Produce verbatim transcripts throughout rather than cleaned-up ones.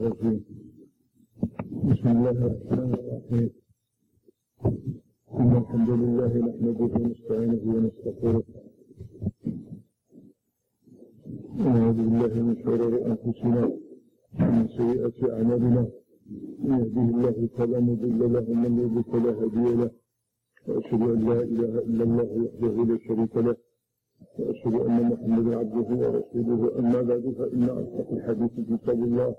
الرجيم. بسم الله الرحمن الرحيم. إن الحمد لله نحمده ونستعينه ونستغفره ونعوذ بالله من شرور أنفسنا ومن سيئات أعمالنا. من يهده الله فلا مضل له ومن يضلل فلا هادي له، وأشهد أن لا إله إلا الله وحده لا شريك له، وأشهد أن محمدا عبده ورسوله. أما بعد، فإن أصدق الحديث كتاب الله،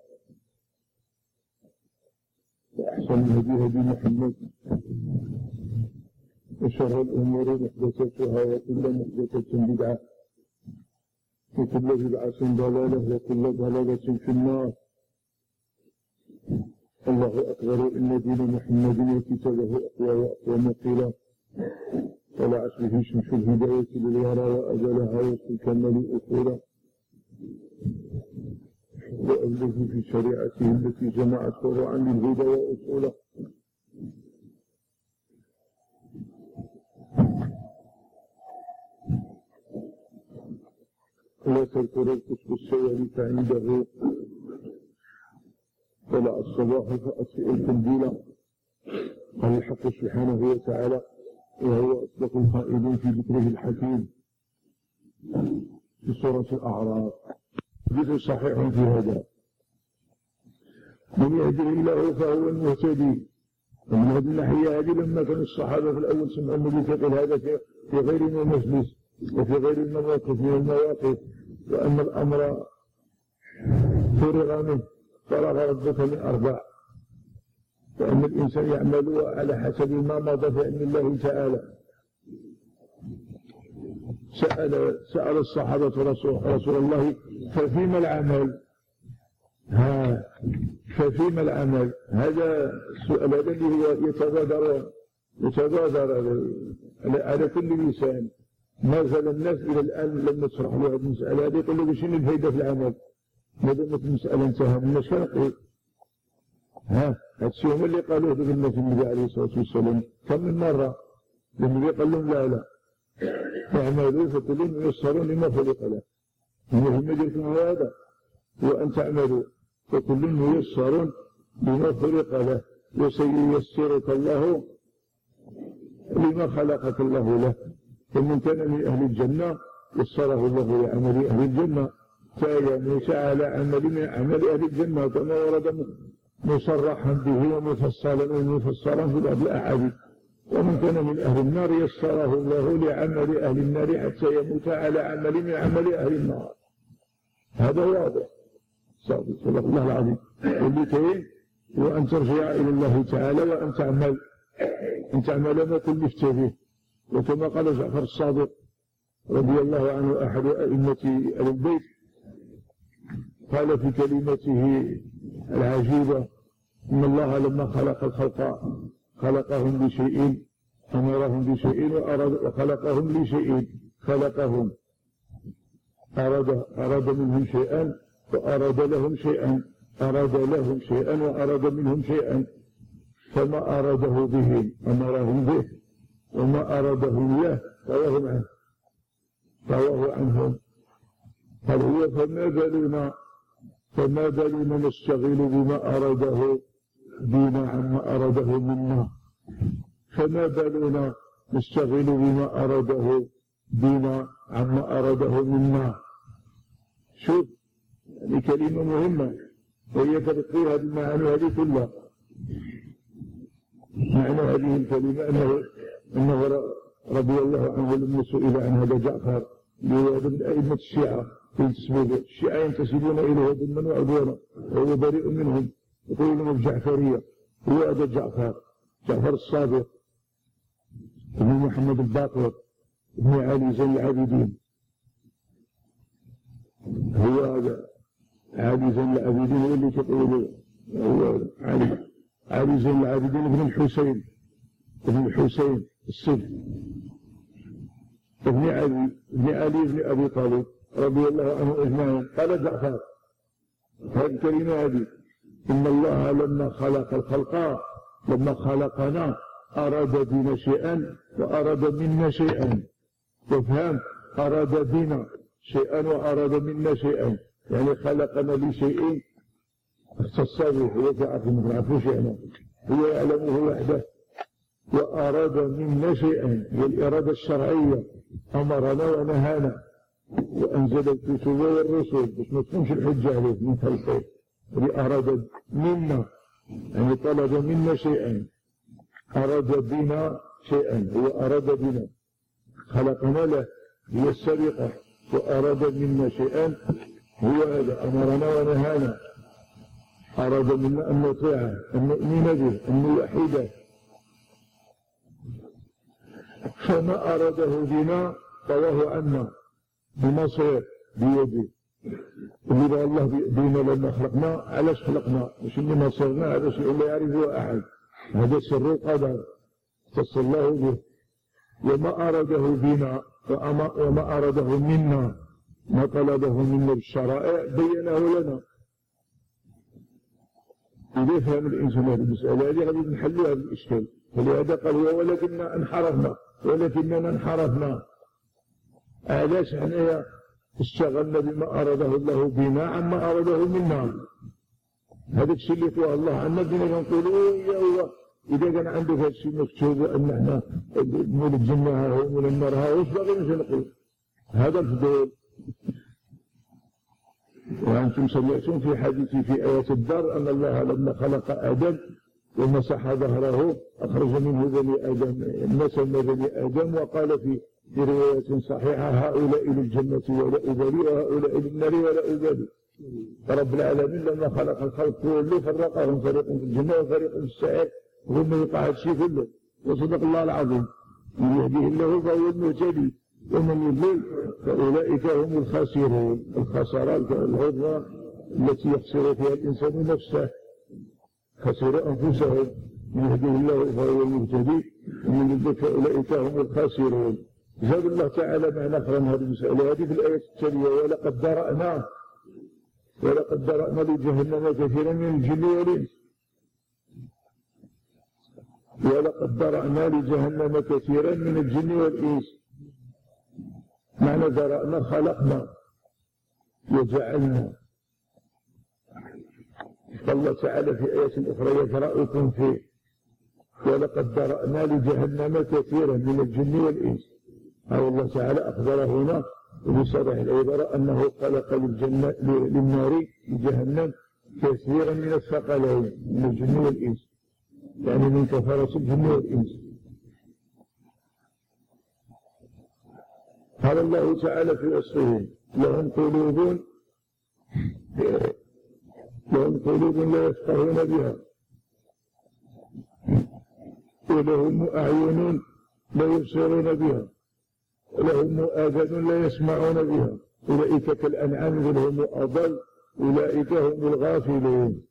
وأحسن الهدي هدي محمد، وشر الأمور محدثاتها، وكل محدثة بدعة، وكل بدعة ضلالة، وكل ضلالة في النار. الله أكبر. إن دين محمد وكتابه أقوى وأقوى مقيلا، طلعت به شمس الهداية للورى وأزلها وسط الكمال أصولا، وأبلغ في شريعته التي جمعت فروعا للهدى وأصولا. لا تذكر الكتب السيئة فعنده طلع الصباح فأطفئ القنديل. قال الحق سبحانه وتعالى: وهو أصدق القائلين في ذكره الحكيم في سورة الأعراف. حديث صحيح في هذا: من يهده الله فهو المهتدي. ومن هذه الناحية هذه لما كان الصحابة في الأول سمعوا النبي يقول هذا في غير المجلس وفي غير المواقف من المواقف، وأن الأمر فرغ منه، فرغ ربك من أربع، وأن الإنسان يعمل على حسب ما مضى في علم الله تعالى. سأل سأل الصحابة رسول, رسول الله: ففيما العمل؟ ها ففيما العمل؟ هذا السؤال هذا اللي هو يتبادر يتبادر على كل لسان. ما زال الناس إلى الآن لم نشرح له هذه المسألة هذه يقول له: شنو الفائدة في العمل؟ ما دامت المسألة انتهى من الناس كنقول ها هذا الشيء هو اللي قالوه بالنبي النبي عليه الصلاة والسلام كم من مرة. النبي قال لهم: لا لا اعملوا فكل ميسر لما خلق له. المهم يجركم هذا، وأن تعملوا فكل ميسر لما خلق له، وسييسرك الله لما خلقك الله له. فمن كان من أهل الجنة يسره الله لعمل أهل الجنة، فيموت على عمل من عمل أهل الجنة، كما ورد مصرحا به ومفصلا ومفسرا في بعض الأحاديث. ومن كان من أهل النار يسره الله لعمل أهل النار حتى يموت على عمل من عمل أهل النار. هذا واضح. صدق الله العظيم. واللي كاين هو أن ترجع إلى الله تعالى، وأن تعمل أن تعمل ما كلفت به. وكما قال جعفر الصادق رضي الله عنه أحد أئمة أهل البيت، قال في كلمته العجيبة: إن الله لما خلق الخلق خلقهم لشيء، أمرهم بشيء وأراد، وخلقهم لشيء خلقهم، أراد, أراد منهم شيئا وأراد لهم شيئا، أراد لهم شيئا وأراد منهم شيئا. فما أراده بهم أمرهم به، وما أراده إياه فواه عنه فواه عنهم. قال هو: فما بالنا فما بالنا نشتغل بما أراده بنا عما أراده منا. فما بالنا نشتغل بما أراده بنا عما أراده منا. شوف، هذه كلمة مهمة، وهي تذكر هذه المعاني هذه كلها. معنى هذه الكلمة أنه أنه رضي الله عنه لما سئل عن هذا جعفر، لهذا من أئمة الشيعة ينتسبون الشيعة ينتسبون إليه ظلما وعدوانا، وهو بريء منهم، يقول لهم الجعفرية. هو هذا جعفر جعفر الصادق ابن محمد الباقر ابن علي زين العابدين. هو هذا علي زين العابدين هو اللي تقول هو علي علي زين العابدين ابن الحسين ابن الحسين السد ابن علي ابن علي ابن أبي طالب رضي الله عنه أجمعين. قال جعفر هذه الكلمة هذه: إن الله لما خلق الخلق لما خلقنا أراد بنا شيئا وأراد منا شيئا. وفهم أراد بنا شيئا وأراد منا شيئا، يعني خلقنا لشيء اختص به، هو تعرف ما نعرفوش يعني، هو يعلمه وحده. وأراد منا شيئا، هي الإرادة الشرعية، أمرنا ونهانا وأنزل الكتب والرسل باش ما تكونش الحجة عليه من خلقه. أراد منا يعني طلب منا شيئا، أراد بنا شيئا، هو أراد بنا، خلقنا له، هي السابقة. وأراد منا شيئا هو هذا، أمرنا ونهانا، أراد منا أن نطيعه، أن نؤمن به، أن نوحده. فما أراده بنا طواه عنا بمصير بيده. اللي بقى الله بينا لما خلقنا، علاش خلقنا؟ مش إني مصيرنا، هذا شيء لا يعرفه أحد، هذا سر القدر اختص الله به. وما أراده بنا وما أراده منا، ما طلبه منا بالشرائع بينه لنا. إذا فهم الإنسان هذه المسألة هذه غادي نحلوا هذا الإشكال. فلهذا قال ولكننا انحرفنا، ولكننا انحرفنا. علاش حنايا اشتغلنا بما أراده الله بنا عما أراده منا. هذا الشيء اللي يطوى الله عنا بدنا نقولوا يا الله إذا كان عندك هذا الشيء مكتوب أن احنا مول الجنة ها ومول النار ها، وش باغي نقول؟ هذا الفضول. وأنتم سمعتم في حديث في آية الدار أن الله لما خلق آدم ومسح ظهره أخرج منه بني آدم، نسم بني آدم، وقال في في رواية صحيحة هؤلاء للجنة ولا أبالي وهؤلاء للنار ولا أبالي. فرب العالمين لما خلق الخلق كله فرقهم، فريق في الجنة وفريق في السعير، وهم يقع هالشيء كله. وصدق الله العظيم، من يهديه الله فهو المهتدي ومن يضلل فأولئك هم الخاسرون. الخسارات العظمى التي يخسر فيها الإنسان نفسه، خسر أنفسهم. من يهديه الله فهو المهتدي ومن يضلل فأولئك هم الخاسرون. زاد الله تعالى معنى أخرى من هذه المسألة هذه في الآية التالية: ولقد ذرأنا ولقد ذرأنا لجهنم كثيرا من الجن والإنس. ولقد ذرأنا لجهنم كثيرا من الجن والإنس. معنى ذرأنا خلقنا وجعلنا. الله تعالى في آية أخرى يذرأكم فيه: ولقد ذرأنا لجهنم كثيرا من الجن والإنس. أو الله تعالى أخبر هنا بصريح العبارة أنه خلق للجنة للنار لجهنم كثيرا من الثقلين من الجن والإنس، يعني من كفرة الجن والإنس. قال الله تعالى في وصفهم: لهم قلوب لهم قلوب لا يفقهون بها، ولهم أعين لا يبصرون بها، ولهم آذان لا يسمعون بها، أولئك كالأنعام بل هم أضل، أولئك هم الغافلون.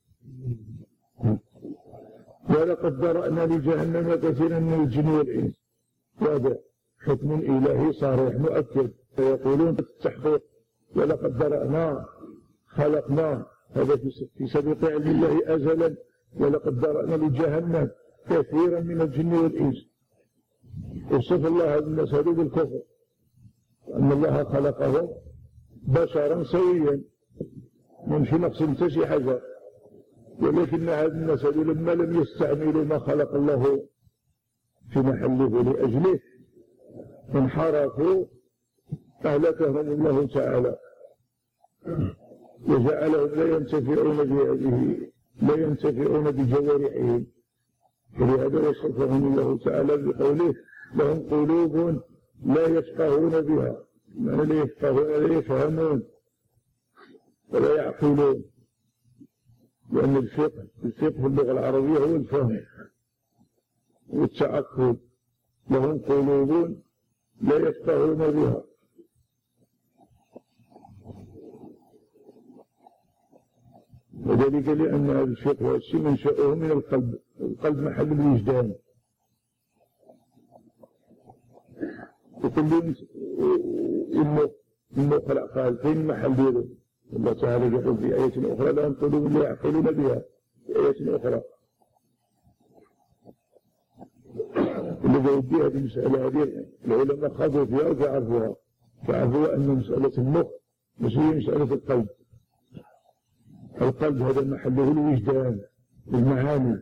ولقد ذرأنا لجهنم كثيرا من الجن والإنس. هذا حكم إلهي صريح مؤكد. فيقولون بالتحقيق: ولقد ذرأنا خلقنا، هذا في سبيل علم الله أزلا. ولقد ذرأنا لجهنم كثيرا من الجن والإنس. وصف الله هذا الناس بالكفر، أن الله خلقهم بشرا سويا من في نقص تشي حاجة، ولكن هذا الناس لما لم يستعملوا ما خلق الله في محله لأجله انحرفوا أهلكهم الله تعالى وجعلهم لا ينتفعون بهذه لا ينتفعون بجوارحهم. ولهذا وصفهم الله تعالى بقوله: لهم قلوب لا يفقهون بها، يعني لا يفقهون لا يفهمون ولا يعقلون. لأن الفقه الفقه في اللغة العربية هو الفهم والتعقل. لهم قلوب لا يفقهون بها. وذلك لأن هذا الفقه والشيء منشأه من القلب. القلب محل الوجدان. وكل إنه خلق قال فين محل ديره. الله تعالى يقول في آية أخرى: لهم قلوب لا يعقلون بها، في آية أخرى. اللي يديها في المسألة هذه العلماء خاضوا فيها وفعرفوها، فعرفوا أن مسألة المخ مش هي مسألة القلب. القلب هذا محله الوجدان، المعاني،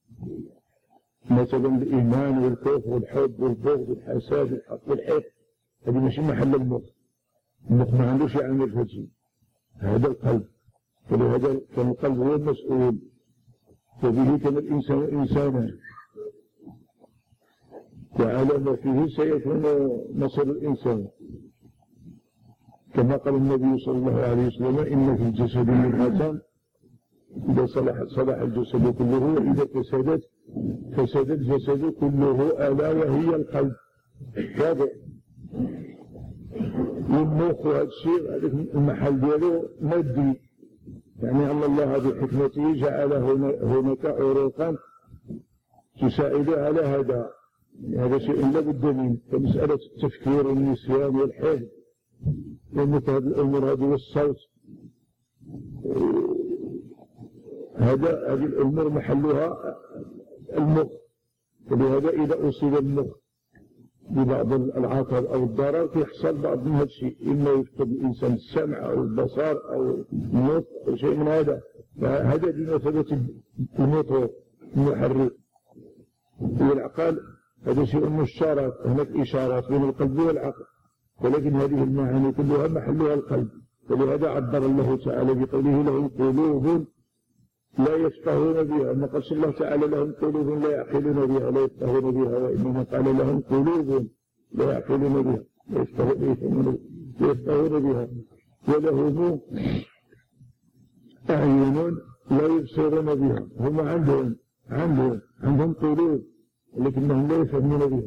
مثلا الإيمان والخوف والحب والبغض والحساد والحق والحقد، هذه ماشي محل المخ. المخ ما عندوش يعمل في هذا الشيء، هذا القلب. ولهذا كان القلب هو المسؤول، وبه كان الإنسان إنسانا، وعلى ما فيه سيكون مصير الإنسان، كما قال النبي صلى الله عليه وسلم: إن في الجسد مضغة إذا صلحت صلح الجسد كله، وإذا فسدت فسد الجسد كله، ألا وهي القلب. هذا والمخ وهذا الشيء هذاك المحل ديالو مادي، يعني أن الله بحكمته جعل هناك عروقا تساعد على هذا. هذا شيء لا بد منه، كمسألة التفكير والنسيان والحفظ ومثل هذه الأمور هذه والصوت، هذا هذه الأمور محلها المخ. ولهذا إذا أصيب المخ ببعض العطب أو الضرر يحصل بعض من هذا الشيء، إما يفقد الإنسان السمع أو البصر أو النطق أو شيء من هذا. فهذا بمثابة الموتور المحرك. والعقل هذا شيء مشترك، هناك إشارات بين القلب والعقل، ولكن هذه المعاني كلها محلها القلب. ولهذا عبر الله تعالى بقوله: لهم قلوب لا يفقهون بها. ما قالش الله تعالى لهم قلوب لا يعقلون بها لا يفقهون بها، وإنما قال لهم قلوب لا يعقلون بها لا يفقهون بها، ولهم أعين لا يبصرون بها. هم عندهم عندهم عندهم قلوب ولكنهم لا يفهمون بها،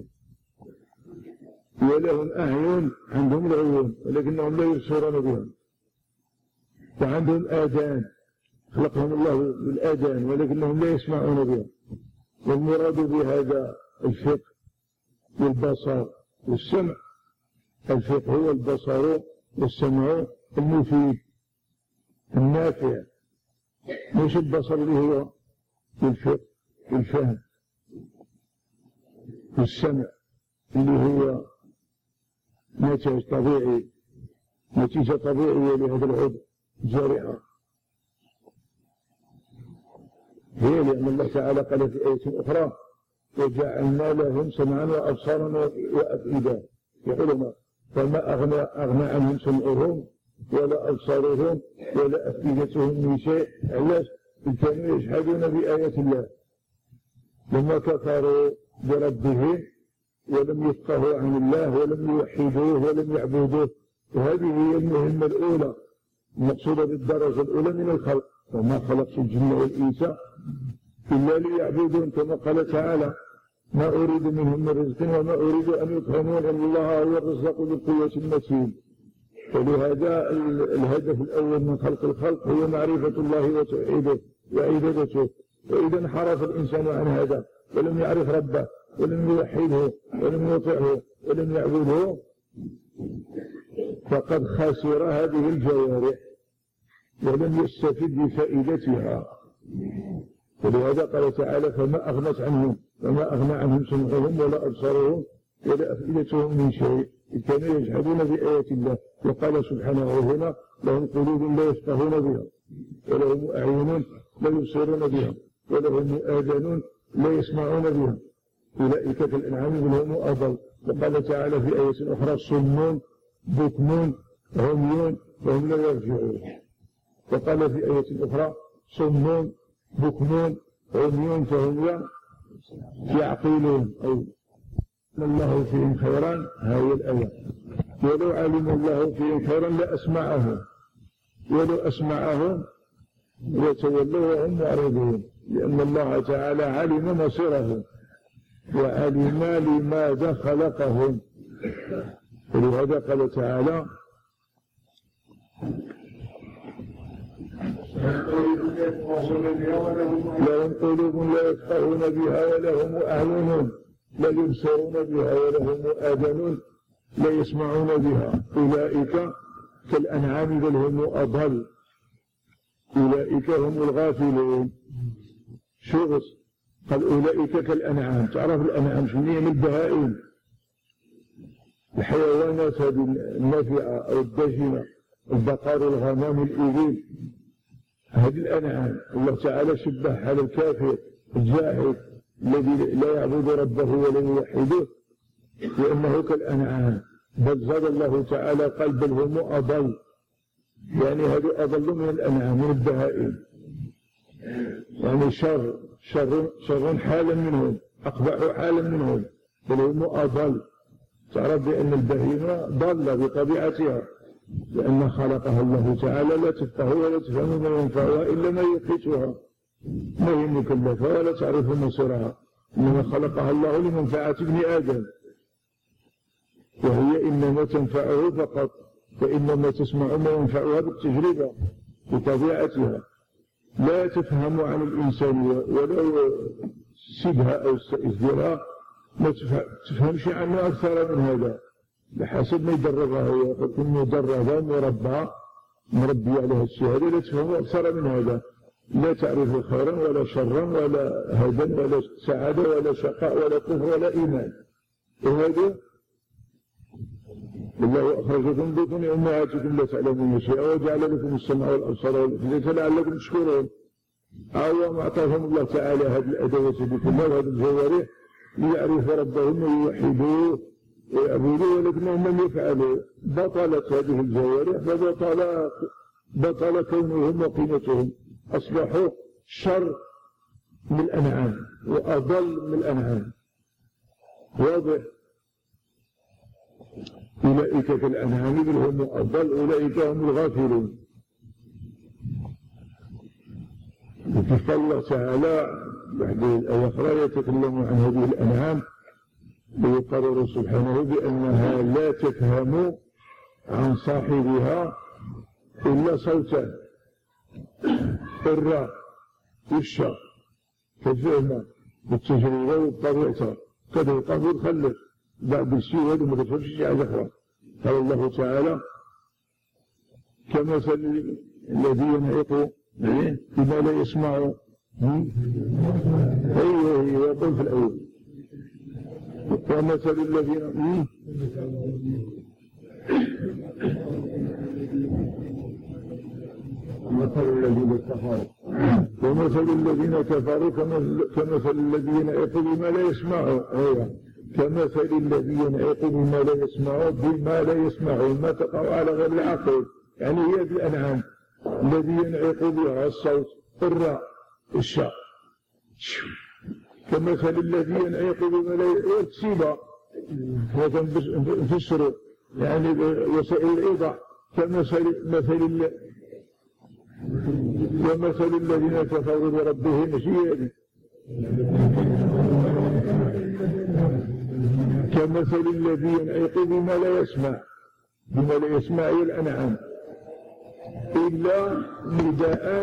ولهم أعين عندهم العيون ولكنهم لا يبصرون بها، وعندهم آذان خلقهم الله بالآذان ولكنهم لا يسمعون بها. والمراد بهذا الفقه والبصر والسمع. الفقه هو البصر والسمع المفيد النافع، مش البصر اللي هو الفقه والفهم، والسمع اللي هو نتاج طبيعي، نتيجة طبيعية لهذا العضو الجارحة. هي لأن الله تعالى قال في آية أخرى: وجعلنا لهم سمعا وأبصارا وأفئدة. يقولون: فما أغنى, أغنى عنهم سمعهم ولا أبصارهم ولا أفئدتهم من شيء. علاش؟ كانوا يجحدون بآيات الله لما كفروا بربهم ولم يفقهوا عن الله ولم يوحدوه ولم يعبدوه. وهذه هي المهمة الأولى المقصودة بالدرجة الأولى من الخلق: وما خلقت الجن والإنس إلا ليعبدون، كما قال تعالى: ما أريد منهم من رزق وما أريد أن يطعمون إن الله هو الرزاق ذو القوة المتين. ولهذا الهدف الأول من خلق الخلق هو معرفة الله وتوحيده وعبادته. وإذا انحرف الإنسان عن هذا ولم يعرف ربه ولم يوحده ولم يطعه ولم يعبده فقد خسر هذه الجوارح ولم يستفد بفائدتها. ولهذا قال تعالى: فما أغنت عنهم فما أغنى عنهم سمعهم ولا أبصارهم ولا أفئدتهم من شيء، إذ كانوا يجحدون بآيات الله. وقال سبحانه هنا: لهم قلوب لا يفقهون بها ولهم أعين لا يبصرون بها ولهم آذان لا يسمعون بها أولئك كالأنعام بل هم أضل. وقال تعالى في آية أخرى: صم بكم عمي وهم لا يرجعون. وقال في آية أخرى: صم بكم عمي فهم لا يعقلون، أو الله فيهم خيرا. هذه الآية: ولو علم الله فيهم خيرا لأسمعهم ولو أسمعهم لتولوا وهم معرضون، لأن الله تعالى علم مصيرهم وعلم لماذا خلقهم. ولهذا قال تعالى: لهم قلوب لا يفقهون بها ولهم أعين لا يبصرون بها ولهم آذان لا يسمعون بها أولئك كالأنعام بل هم أضل أولئك هم الغافلون. شو قال أولئك كالأنعام؟ تعرف الأنعام شنو هي؟ من البهائم، الحيوانات هذه النافعة أو الدجنة، البقر والغنم والإبل، هذه الأنعام الله تعالى شبه على الكافر الجاحد الذي لا يعبد ربه ولا يوحده لأنه كالأنعام، بل زاد الله تعالى قال بل هم أضل، يعني هذا أضل من الأنعام من البهائم، يعني شر شر شر حالا منهم، أقبح حالا منهم، بل هم أضل. تعرف بأن البهيمة ضالة بطبيعتها لأن خلقها الله تعالى لا تفقه ولا تفهم ما ينفعها إلا ما يقيتها، ما هي مكلفة ولا تعرف مصيرها، إنما خلقها الله لمنفعة ابن آدم، وهي إنما تنفعه فقط، وإنما تسمع ما ينفعها بالتجربة بطبيعتها، لا تفهم عن الإنسان ولو سدها أو ازدراء ما تفهمش عنه أكثر من هذا بحسب ما يدربها، هي تكون مدربة مربى مربي عليها الشهادة، لا تفهم أكثر من هذا، لا تعرف خيرا ولا شرا ولا هدى ولا سعادة ولا شقاء ولا كفر ولا إيمان. وهذا الله أخرجكم بطون أمهاتكم لا تعلمون شيئا وجعل لكم السمع والأبصار والأفئدة لعلكم تشكرون. أو أعطاهم الله تعالى هذه الأدوات بكلها وهذه الجوارح ليعرف ربهم ويوحدوه ويعبدوه، ولكنهم لم يفعلوا، بطلت هذه الجوارح فبطل بطل كونهم وقيمتهم، أصبحوا شر من الأنعام وأضل من الأنعام. واضح؟ أولئك كالأنعام بل هم أضل، أولئك هم الغافلون. وكيف الله تعالى بعد الآية الأخرى يتكلم عن هذه الأنعام ويقرر سبحانه بأنها لا تفهم عن صاحبها إلا صوتا الراء والشاء كالفهمة بالتجربة والطبيعة كذا يطهر وتخلف بعد الشيء هذا ما تفهمش شيء على أخرى. قال الله تعالى كمثل الذي ينعق بما لا يسمع. أيوه أيوه يقول في الأول ومثل الذين مثل الذين كفروا ومثل الذين كفروا كمثل الذين ينعق بما لا يسمعوا. أيوه كمثل الذين ينعق بما لا يسمعوا بما لا يسمعوا ما تقع على غير العقل، يعني هي الأنعام الذي ينعق بها الصوت الراء الشاء، كمثل الذي ينعق بما لا يكسب وتنفسر يعني وسائل الإيضاح، كمثل مثل ومثل الذين كفروا بربهم شيئا كمثل الذي ينعق بما لا يسمع بما لا يسمع الأنعام إلا نداء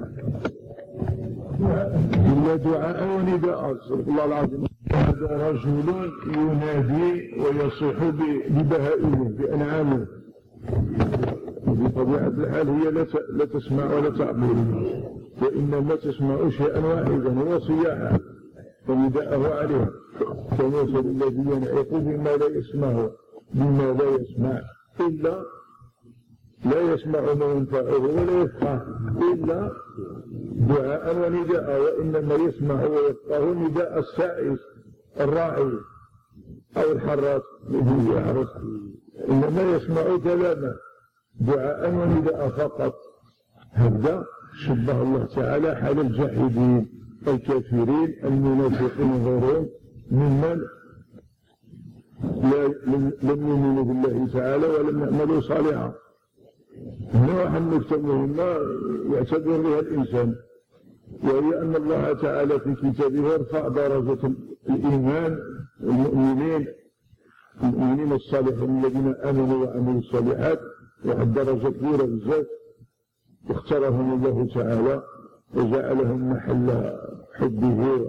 إلا دعاء ونداء. صدق الله العظيم. هذا رجل ينادي ويصيح ببهائمه بأنعامه، بطبيعة الحال هي لا تسمع ولا تعبر، وإنما تسمع شيئا واحدا هو صياحا ونداءه عليها. كمثل الذي ينعق بما لا يسمع بما لا يسمع إلا لا يسمع ما ينفعه ولا يفقه إلا دعاء ونداء، وإنما يسمع ويفقه نداء السائس الراعي أو الحراس الذي يعرف، إنما يسمع كلاما دعاء ونداء فقط. هذا شبه الله تعالى حال الجاحدين الكافرين المنافقين غيرهم ممن لم يؤمنوا بالله تعالى ولم يعملوا صالحا. نوعا النكتة مهمة يعتبر بها الإنسان، وهي أن الله تعالى في كتابه ارفع درجة الإيمان المؤمنين المؤمنين الصالحين الذين آمنوا وعملوا الصالحات، واحد درجة كبيرة بزاف، اختارهم الله تعالى وجعلهم محل حبه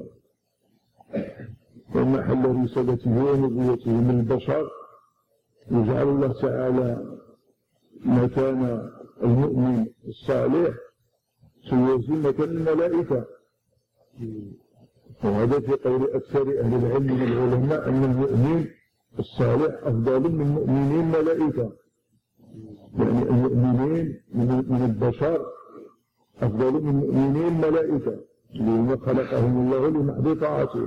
ومحل رسالته ونبوته من البشر، وجعل الله تعالى مكان المؤمن الصالح سيوزي مكان الملائكة. وهذا في قول أكثر أهل العلم من العلماء أن المؤمن الصالح أفضل من مؤمنين الملائكة، يعني المؤمنين من البشر أفضل من المؤمنين الملائكة لما خلقهم الله لمحض طاعته.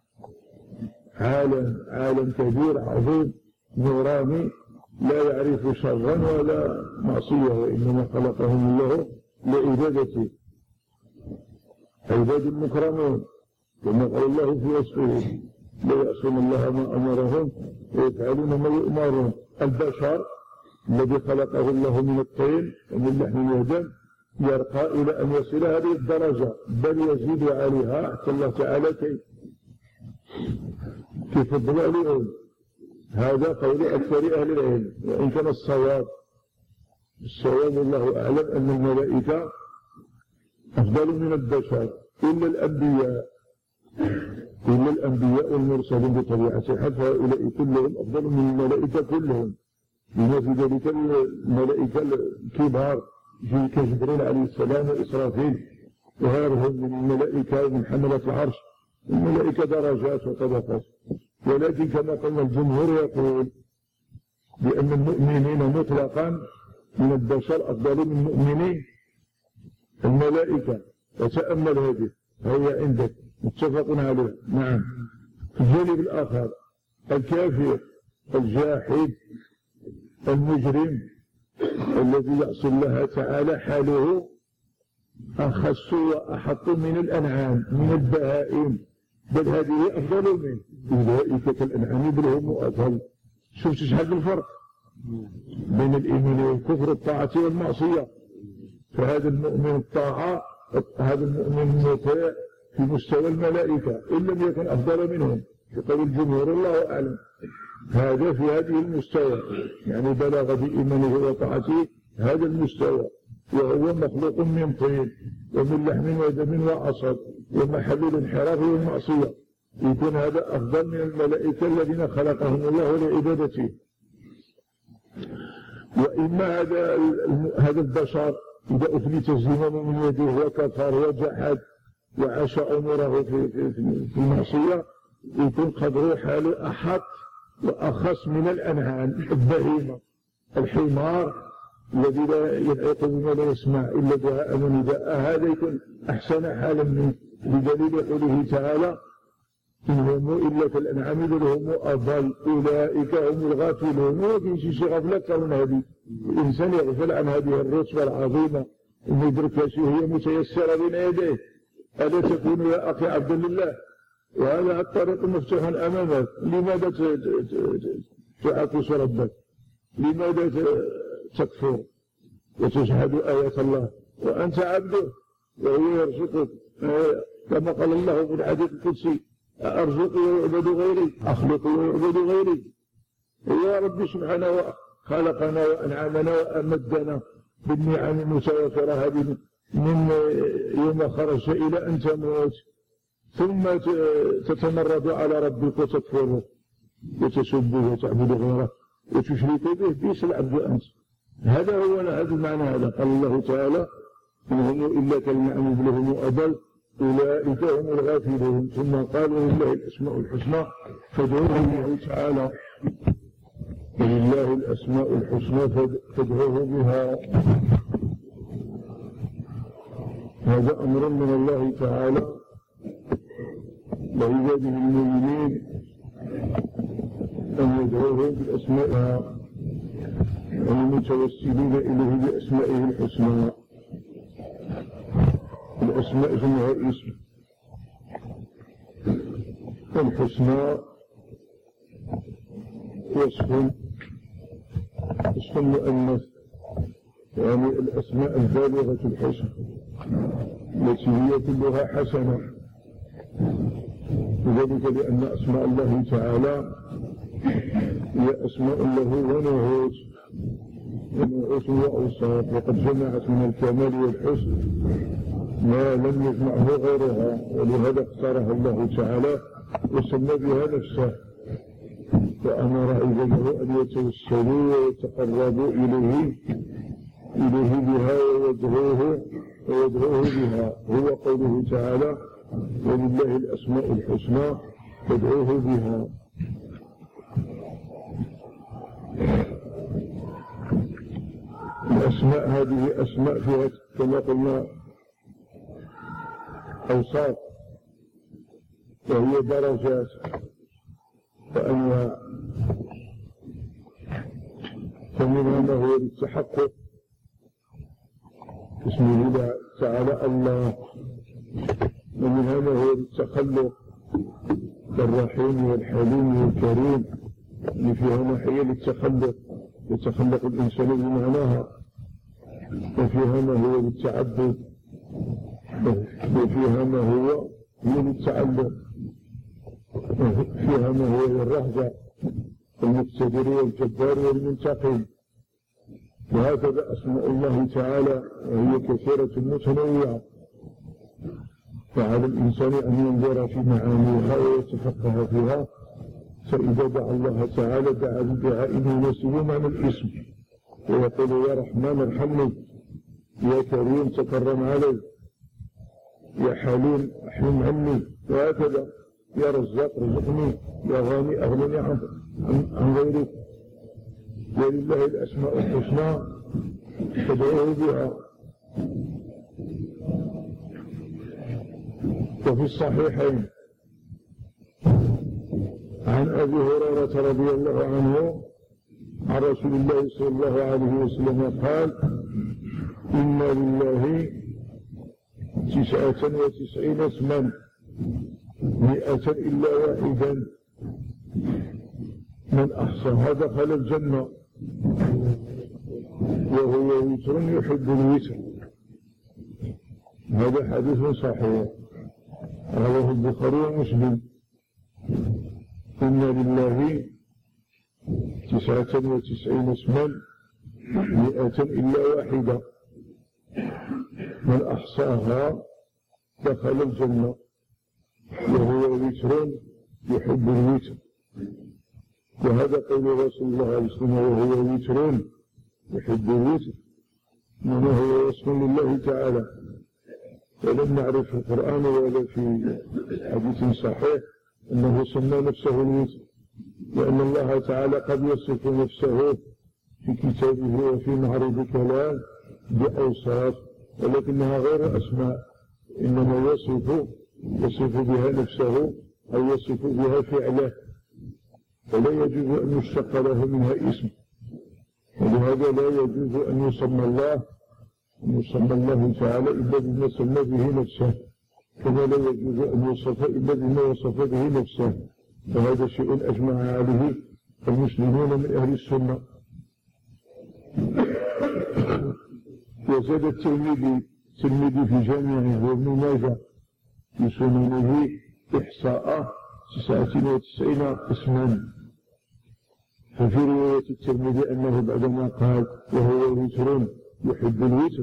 عالم عالم كبير عظيم نوراني لا يعرف شرا ولا معصية، وإنما خلقهم الله لعبادته، عباد مكرمون كما قال الله في وصفه لا يعصون الله ما أمرهم ويفعلون ما يؤمرون. البشر الذي خلقه الله من الطين ومن لحم ودم يرقى إلى أن يصل هذه الدرجة، بل يزيد عليها حتى الله تعالى كي يفضل عليهم. هذا قول أكثر أهل العلم، وإن كان الصواب الصواب الله أعلم أن الملائكة أفضل من البشر إلا الأنبياء إلا الأنبياء والمرسلين بطبيعة الحال، فهؤلاء كلهم أفضل من الملائكة كلهم، بما في ذلك الملائكة الكبار كجبريل عليه السلام وإسرافيل وغيرهم من الملائكة ومن حملة العرش. الملائكة درجات وطبقات، ولكن كما قلنا الجمهور يقول بأن المؤمنين مطلقا من البشر أفضل من مؤمنين الملائكة. وتأمل هذه هي عندك متفق عليها. نعم. في الجانب الآخر الكافر الجاحد المجرم الذي يعصي الله تعالى حاله أخص وأحط من الأنعام من البهائم، بل هذه أفضل منه. أولئك كالأنعام بل هم أضل. شفت شحال الفرق بين الإيمان والكفر، الطاعة والمعصية. فهذا المؤمن الطاعة، هذا المؤمن المطيع في مستوى الملائكة إن لم يكن أفضل منهم في قول الجمهور الله أعلم. هذا في هذه المستوى يعني بلغ بإيمانه وطاعته هذا المستوى، وهو مخلوق من طين ومن لحم ودم وعصب ومحل الانحراف والمعصية، يكون هذا أفضل من الملائكة الذين خلقهم الله لعبادته. وإما هذا هذا البشر إذا أفلت الزمام من يده وكفر وجحد وعاش عمره في, في, في المعصية، يكون قدره حاله أحط وأخص من الأنعام البهيمة. الحمار الذي لا ينعق بما لا يسمع إلا دعاء ونداء، هذا يكون أحسن حالا منه، بدليل قوله تعالى إن هم إلا كالأنعام بل هم أضل أولئك هم الغافلون. وفي شيء غفلة من هذه الإنسان يغفل عن هذه الرتبة العظيمة إن يدركها شيء هي متيسرة بين يديه. ألا تكون يا أخي عبد لله وهذا الطريق مفتوح أمامك، لماذا تعاكس ربك؟ لماذا تكفر وتجحد آيات الله وأنت عبده وهو يرزقك؟ كما قال الله في الحديث القدسي أرزقي ويعبد غيري، أخلقي ويعبد غيري. يا ربي سبحانه خلقنا وأنعمنا وأمدنا بالنعم المتوافرة هذه من يوم خرج إلى أن تموت، ثم تتمرد على ربك وتكفره وتسبه وتعبد غيره وتشرك به، بئس العبد أنت. هذا هو هذا المعنى. هذا قال الله تعالى إن هم إلا كالنعم بل هم أضل أولئك هم الغافلون. ثم قال ولله الأسماء الحسنى فادعوه الله تعالى، ولله الأسماء الحسنى فادعوه بها. هذا أمر من الله تعالى لعباده المؤمنين أن يدعوه بأسمائها والمتوسلين إليه بأسمائه الحسنى. الأسماء جمعها اسم، والحسنى وصف اسم مؤنث، يعني الأسماء البالغة الحسن التي هي كلها حسنة. وذلك لأن أسماء الله تعالى هي أسماء له ونعوت ونعوت وأوصاف، وقد جمعت من الكمال والحسن ما لم يجمعه غيرها، ولهذا اختارها الله تعالى وسمى بها نفسه، وأمر عباده أن يتوسلوا ويتقربوا إليه إليه بها ويدعوه ويدعوه بها. هو قوله تعالى ولله الأسماء الحسنى فادعوه بها. الأسماء هذه أسماء فيها كما قلنا أوصاف وهي درجات وأنواع، فمنها ما هو للتحقق اسمه تعالى الله، ومنها ما هو للتخلق كالرحيم والحليم والكريم، اللي فيها ناحية للتخلق يتخلق الإنسان بمعناها، وفيها ما هو للتعبد، وفيها ما هو للتعلق، وفيها ما هو للرهبة المقتدر والجبار والمنتقم. وهكذا أسماء الله تعالى وهي كثيرة متنوعة، فعلى الإنسان أن ينظر في معانيها ويتفقه فيها، فإذا دعا الله تعالى دعا بدعاء يناسب معنى الاسم، ويقول يا رحمن ارحمني، يا كريم تكرم علي، يا حليم احلم عني، وهكذا يا رزاق رزقني، يا غني أغنني عن غيرك. ولله الأسماء الحسنى فادعوه بها. وفي الصحيحين عن أبي هريرة رضي الله عنه عن رسول الله صلى الله عليه وسلم قال إن لله تسعة وتسعين اسما مئة إلا واحدا من أحصاها دخل الجنة وهو وتر يحب الوتر. هذا حديث صحيح رواه البخاري ومسلم. إن لله تسعة وتسعين اسما مئة إلا واحدة من أحصاها دخل الجنة وهو وتر يحب الوتر. وهذا قول رسول الله عليه الصلاة والسلام وهو وتر يحب الوتر، إنه هو وصف لله تعالى. ولم نعرف في القرآن ولا في حديث صحيح أنه سمى نفسه الوتر، لأن الله تعالى قد يصف نفسه في كتابه وفي معرض كلام بأوصاف، ولكنها غير أسماء، إنما يصف يصف بها نفسه أو يصف بها فعله، فلا يجوز أن يشتق له منها اسم. ولهذا لا يجوز أن يسمى الله أن يسمى الله تعالى إلا بما سمى به نفسه، كما لا يجوز أن يوصف إلا بما وصف به نفسه. فهذا شيء أجمع عليه المسلمون من أهل السنة. وزاد الترمذي الترمذي في جامعه وابن ماجه في سننه إحصاء تسعة وتسعين اسما. ففي رواية الترمذي أنه بعدما قال وهو وتر يحب الوتر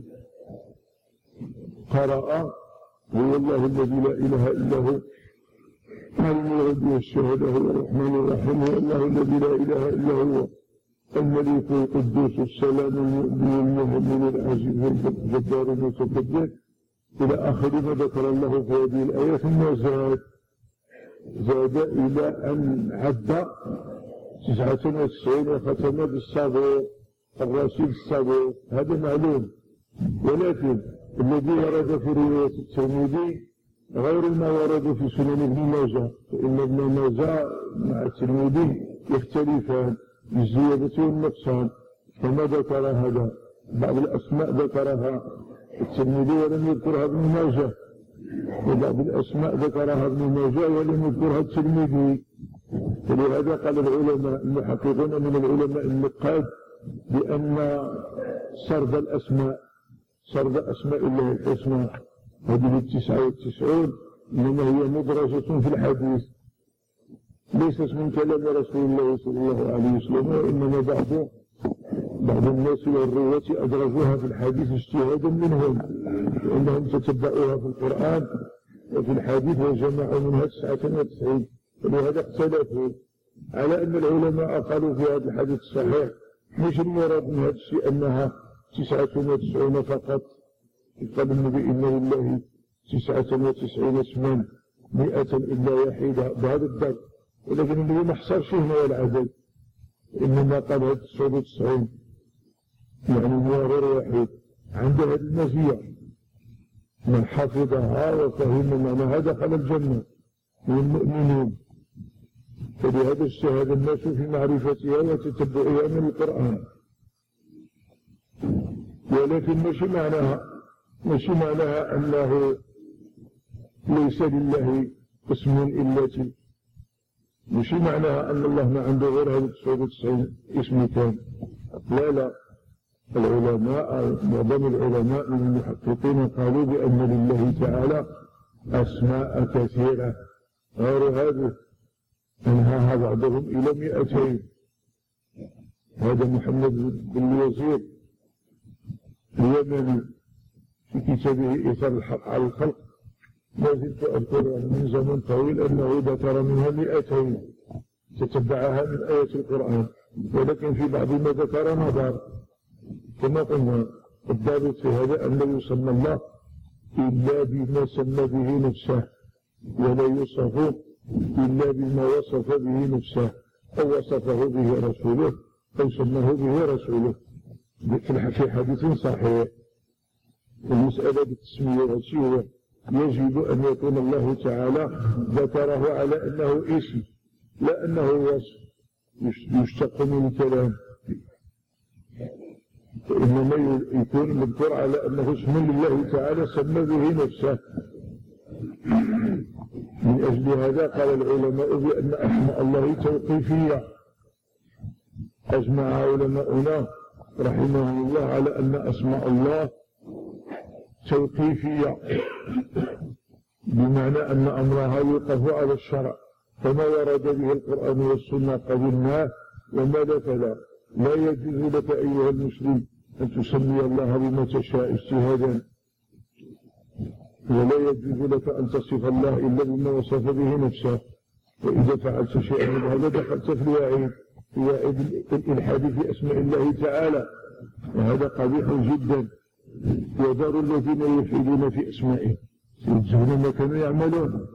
قرأ هو الله الذي لا إله إلا هو عالم الغيب والشهادة هو الرحمن الرحيم، هو الله الذي لا إله إلا هو الملك القدوس السلام المؤمن المهيمن العزيز الجبار المتكبر إلى آخر ما ذكر الله في هذه الآية. ثم زاد زاد إلى أن عد تسعة وتسعين وختم بالصابور الرشيد الصابور، هذا معلوم. ولكن الذي ورد في رواية الترمذي غير ما ورد في سنن ابن ماجه، فإن ابن ماجه مع الترمذي يختلفان بالزيادة والنقصان، فما ذكر هذا بعض الأسماء ذكرها الترمذي ولم يذكرها ابن ماجه، وبعض الأسماء ذكرها ابن ماجه ولم يذكرها الترمذي. فلهذا قال العلماء المحققون من العلماء النقاد بأن سرد الأسماء سرد أسماء الله الحسنى هذه التسعة والتسعون إنما هي مدرجة في الحديث، ليست من كلام رسول الله صلى الله عليه وسلم، وإنما بعض بعض الناس والرواة أدرجوها في الحديث اجتهادا منهم، لأنهم تتبعوها في القرآن وفي الحديث وجمعوا منها تسعة وتسعين. ولهذا اختلفوا على أن العلماء قالوا في هذا الحديث الصحيح مش المراد من هذا الشيء أنها تسعة وتسعون فقط، قال النبي إن لله تسعة وتسعين اسما مئة إلا واحدة بهذا الضبط، ولكن النبي ما حصرش هنا العدد، إنما قال هذا تسعة وتسعين يعني هو غير واحد. عند هذه المزية من حفظها وفهم معناها دخل الجنة من المؤمنين. فلهذا اجتهد الناس في معرفتها وتتبعها من القرآن، ولكن ماشي معناها ماشي معناها أنه ليس لله اسم إلا تي، ماشي معناها أن الله ما عنده غير هذه تسعة وتسعين اسم كان. لا لا، العلماء معظم العلماء من المحققين قالوا بأن لله تعالى أسماء كثيرة غير هذه، انهاها بعضهم إلى مئتين. هذا محمد بن الوزير اليمني في كتابه إيثار الحق على الخلق ما زلت أذكر من زمن طويل أنه ذكر منها مئتين تتبعها من آية القرآن، ولكن في بعض ما ذكر نظر. كما قلنا الضابط في هذا أن يسمى الله إلا بما سمى به نفسه، ولا يوصف إلا بما وصف به نفسه أو وصفه به رسوله أو سماه به رسوله في حديث صحيح. المسألة بالتسمية والتشييع يجب أن يكون الله تعالى ذكره على أنه اسم لا أنه وصف يشتق من الكلام، إنما يكون مذكور على أنه اسم لله تعالى سمى به نفسه. من أجل هذا قال العلماء بأن أسماء الله توقيفية. أجمع علماؤنا رحمهم الله على أن أسماء الله توقيفية، بمعنى أن أمرها يوقف على الشرع، فما ورد به القرآن والسنة قبلناه وما لا فلا. لا يجوز لك أيها المسلم أن تسمي الله بما تشاء اجتهادا، ولا يجوز لك أن تصف الله إلا بما وصف به نفسه. وإذا فعلت شيئا من هذا دخلت في الوعيد في وعيد الإلحاد في أسماء الله تعالى، وهذا قبيح جدا. وذروا الذين يلحدون في أسمائه سيجزون ما كانوا يعملون.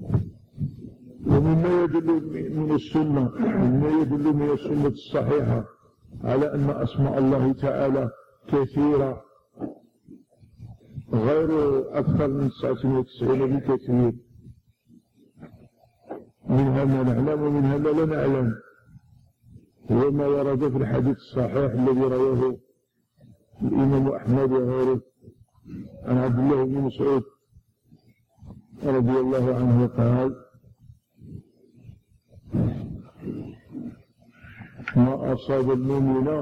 ومما يدل من السنة مما يدل من السنة الصحيحة على أن أسماء الله تعالى كثيرة غير أكثر من تسعة وتسعين بكثير، منها ما نعلم ومنها ما لا نعلم. هو ما ورد في الحديث الصحيح الذي رواه الإمام أحمد وغيره عن عبد الله بن مسعود رضي الله عنه قال: ما أصاب المؤمن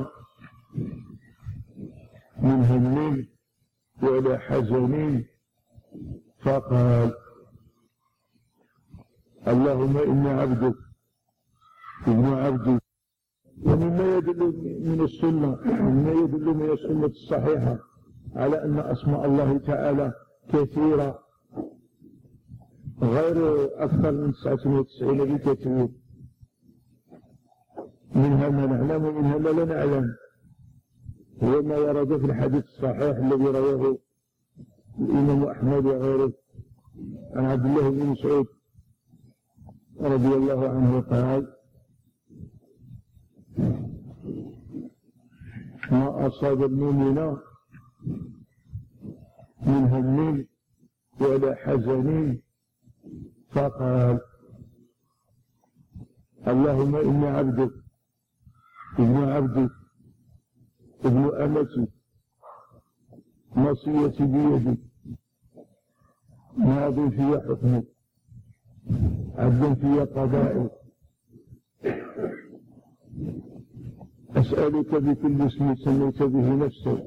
من هم ولا حزن فقال: اللهم إني عبدك ابن عبدك. ومما يدل من السنة مما يدل من السنة الصحيحة على أن أسماء الله تعالى كثيرة غير أكثر من تسعة وتسعين بكثير، منها ما نعلم ومنها ما لا نعلم. هو ما ورد في الحديث الصحيح الذي رواه الإمام أحمد وغيره عن عبد الله بن مسعود رضي الله عنه قال: ما أصاب المؤمن من هم ولا حزن فقال: اللهم إني عبدك ابن عبدك ابن أمتي نصيتي بيدك ماض في حكمك عبد في قضائك أسألك بكل اسم سميت به نفسك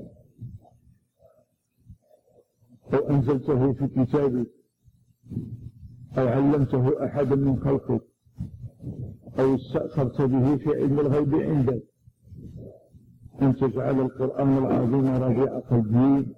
أو أنزلته في كتابك أو علمته أحدا من خلقك أو استأثرت به في علم الغيب عندك أن تجعل القرآن العظيم ربيع قلبي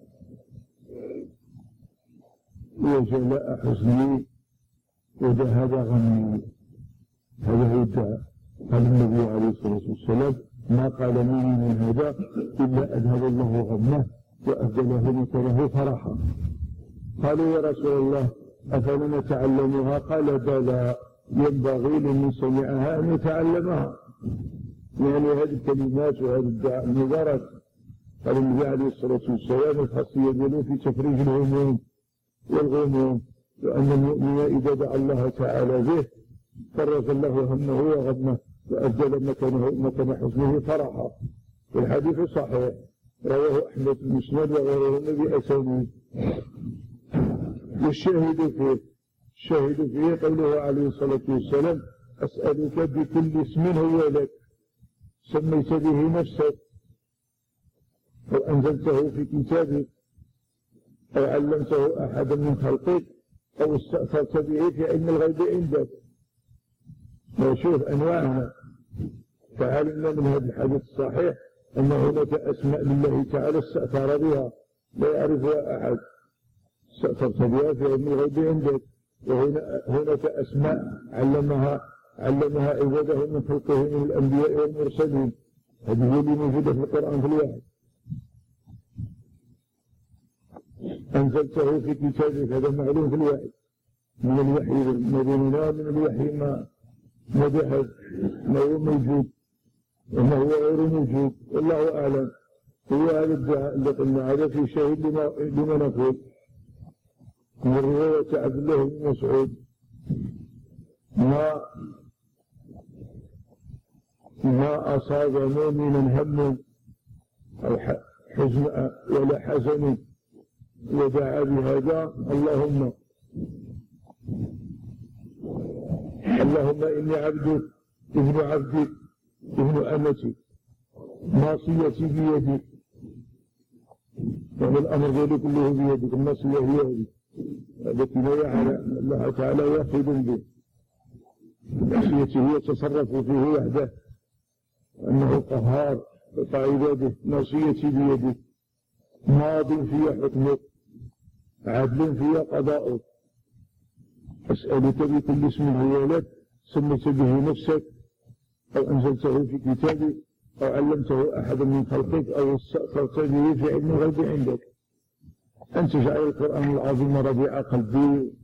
وجلاء حزني وذهب غمي. هذا هو الدعاء. قال النبي عليه الصلاة والسلام: ما قال مني من هذا إلا أذهب الله غمه وأبدله مكره فرحا. قالوا: يا رسول الله أفلا نتعلمها؟ قال: بلى، ينبغي لمن سمعها أن يتعلمها. يعني هذه الكلمات وهذا الدعاء مبارك. قال النبي عليه الصلاة والسلام: الخاصية ديالو في تفريج الهموم والغموم، وأن المؤمن إذا دعا الله تعالى به فرج الله همه وغمه وأبدل مكانه مكان حزنه فرحا. والحديث صحيح رواه أحمد بن مسند وغيره بأسانيد. والشاهد فيه الشاهد فيه قوله عليه الصلاة والسلام: أسألك بكل اسم هو لك سميت به نفسك أو أنزلته في كتابك أو علمته أحدا من خلقك أو استأثرت به في علم الغيب عندك. وشوف أنواعها. فعلمنا من هذا الحديث الصحيح أن هناك أسماء لله تعالى استأثر بها لا يعرفها أحد، استأثرت بها في علم الغيب عندك. وهناك أسماء علمها علمها عباده من خلقه من الأنبياء والمرسلين، هذه هي اللي موجودة في القرآن في الوحي. أنزلته في كتابك هذا معلوم في الوحي، من الوحي المدينة من الوحي ما ما بحث ما هو موجود وما هو غير موجود، والله أعلم. هو هذا الدعاء اللي قلنا هذا في شاهد لما, لما نقول من رواية عبد الله بن مسعود: ما ما أصاب مؤمنا هم أو حزن ولا حزن ودعا بهذا: اللهم اللهم إني عبدك ابن عبدك ابن أمتي ناصيتي بيدك. يعني الأمر ذلك كله بيدك، الناصية هي هذه التي لا يعلم الله تعالى واحد به، ناصيته هي تصرف فيه وحده أنه قهار قطع عباده. ناصيتي بيدك ماض في حكمك عدل في قضاءك. أسألك بكل اسم هو لك سميت به نفسك أو أنزلته في كتابك أو علمته أحدا من خلقك أو استأثرت به في علم الغيب عندك أن تجعل القرآن العظيم ربيع قلبي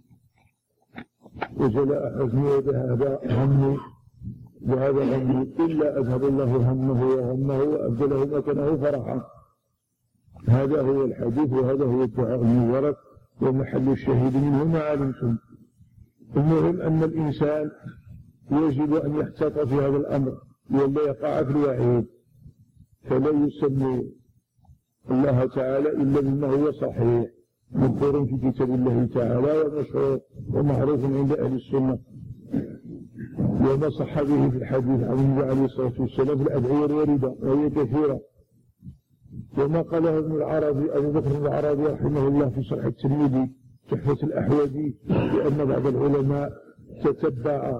وجلاء حزني وذهاب همي وهذا غمي، إلا أذهب الله همه وغمه وأبدله مكانه فرحا. هذا هو الحديث وهذا هو الدعاء المبارك ومحل الشهيد منه ما علمتم. المهم أن الإنسان يجب أن يحتاط في هذا الأمر لئلا يقع في الوعيد، فلا يسمي الله تعالى إلا بما هو صحيح مذكور في كتاب الله تعالى ومشهور ومعروف عند أهل السنة، وما صح به في الحديث عن النبي عليه الصلاة والسلام في الأدعية الواردة وهي كثيرة. وما قاله ابن العربي أبو بكر العربي رحمه الله في شرح الترمذي تحفة الأحوذي لأن بعض العلماء تتبع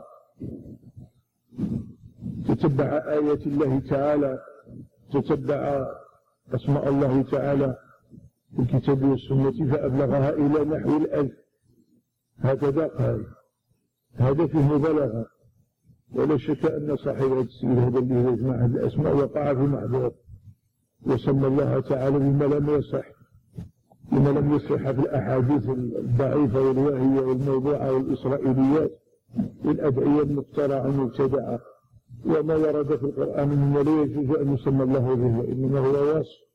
تتبع آيات الله تعالى، تتبع أسماء الله تعالى في الكتاب والسنة فأبلغها إلى نحو الألف. هكذا قال، هذا فيه مبالغة، ولا شك أن صاحب هذا السيد هذا اللي يجمع هذه الأسماء وقع في محظور وسمى الله تعالى بما لم يصح بما لم يصح في الأحاديث الضعيفة والواهية والموضوعة والإسرائيليات والأدعية المخترعة المبتدعة وما ورد في القرآن مما لا يجوز أن يسمى الله به وإنما هو وصف.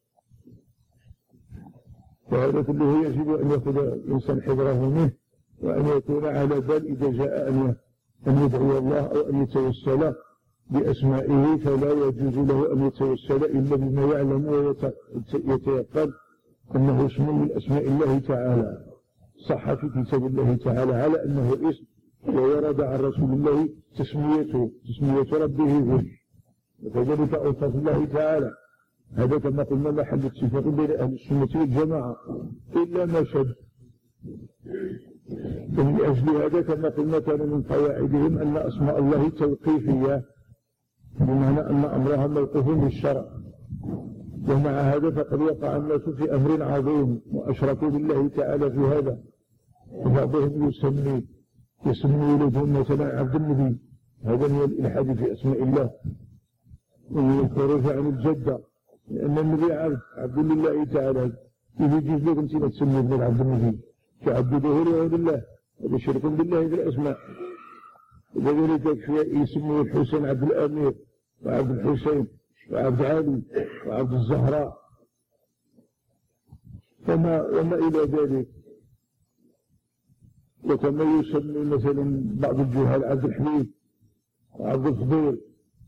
وهذا كله يجب أن يأخذ الإنسان حذره منه وأن يكون على بال إذا جاء أن يدعو الله أو أن يتوسل بأسمائه، فلا يجوز له أن يتوسل إلا بما يعلم ويتيقن أنه اسم من أسماء الله تعالى صح في كتاب الله تعالى على أنه اسم، وورد عن رسول الله تسميته تسمية ربه به، وكذلك أوصاف الله تعالى. هذا كما قلنا محل اتفاق بين أهل السنة والجماعة إلا ما شد. ومن أجل هذا كما قلنا كان من قواعدهم أن أسماء الله توقيفية بمعنى أن أمرها موقوف بالشرع. ومع هذا فقد وقع الناس في أمر عظيم وأشركوا بالله تعالى في هذا. وبعضهم يسمي يسمي ولدهم مثلا عبد النبي، هذا من الإلحاد في أسماء الله، ومن الخروج عن الجدة، لأن النبي عبد عبد لله تعالى. إذا يجيز لك أنت لا تسمي ابن عبد النبي تعبده لغير الله، هذا شرك بالله في الأسماء. وكذلك يسمي الحسين عبد الأمير وعبد الحسين وعبد علي وعبد الزهراء وما, وما إلى ذلك. وكما يسمي مثلا بعض الجهال عبد الحميد وعبد الفضيل،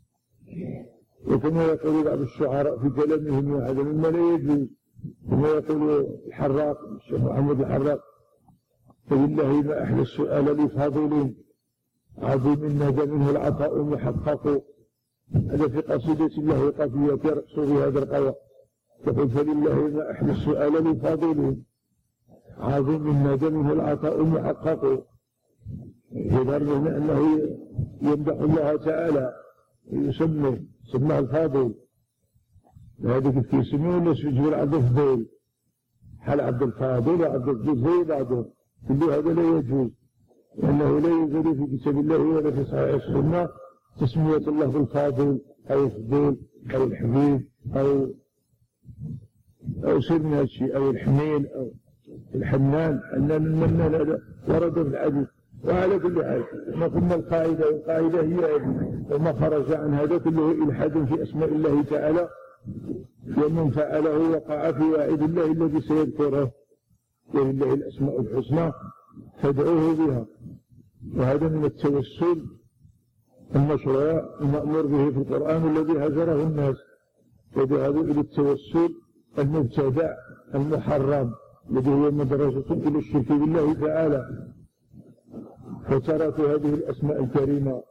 وكما يقول بعض الشعراء في كلامهم هذا مما لا يجوز، كما يقول الحراق الشيخ محمد الحراق: فلله ما أحلى السؤال لفاضل عظيم الندى منه العطاء محقق. هذا في قصيدة له قافية يرقص بهذا القوى، يقول: فلله ما أحلى السؤال لفاضل عظيم الندى منه العطاء محقق. يظهر لنا أنه يمدح الله تعالى ويسميه سماه الفاضل. هذا كيف يسميه الناس في جبل عبد الفضيل، حال عبد الفاضل وعبد الفضيل زي بعضهم، كل هذا لا يجوز، لأنه لا يوجد في كتاب الله ولا في صحيح السنة تسمية الله بالفاضل أو الفضيل أو الحبيب أو أو سير من هالشيء أو الحميل أو الحنان. حنان المنان هذا ورد في الحديث. وعلى كل حال ما قلنا القاعدة، والقاعدة هي هذه: وما خرج عن هذا كله إلحاد في أسماء الله تعالى، ومن فعله وقع في وعيد الله الذي سيذكره. ولله الأسماء الحسنى فادعوه بها. وهذا من التوسل المشروع المأمور به في القرآن الذي هجره الناس، وذهبوا إلى التوسل المبتدع المحرم الذي هو مدرسة إلى الشرك بالله تعالى، فتركوا هذه الأسماء الكريمة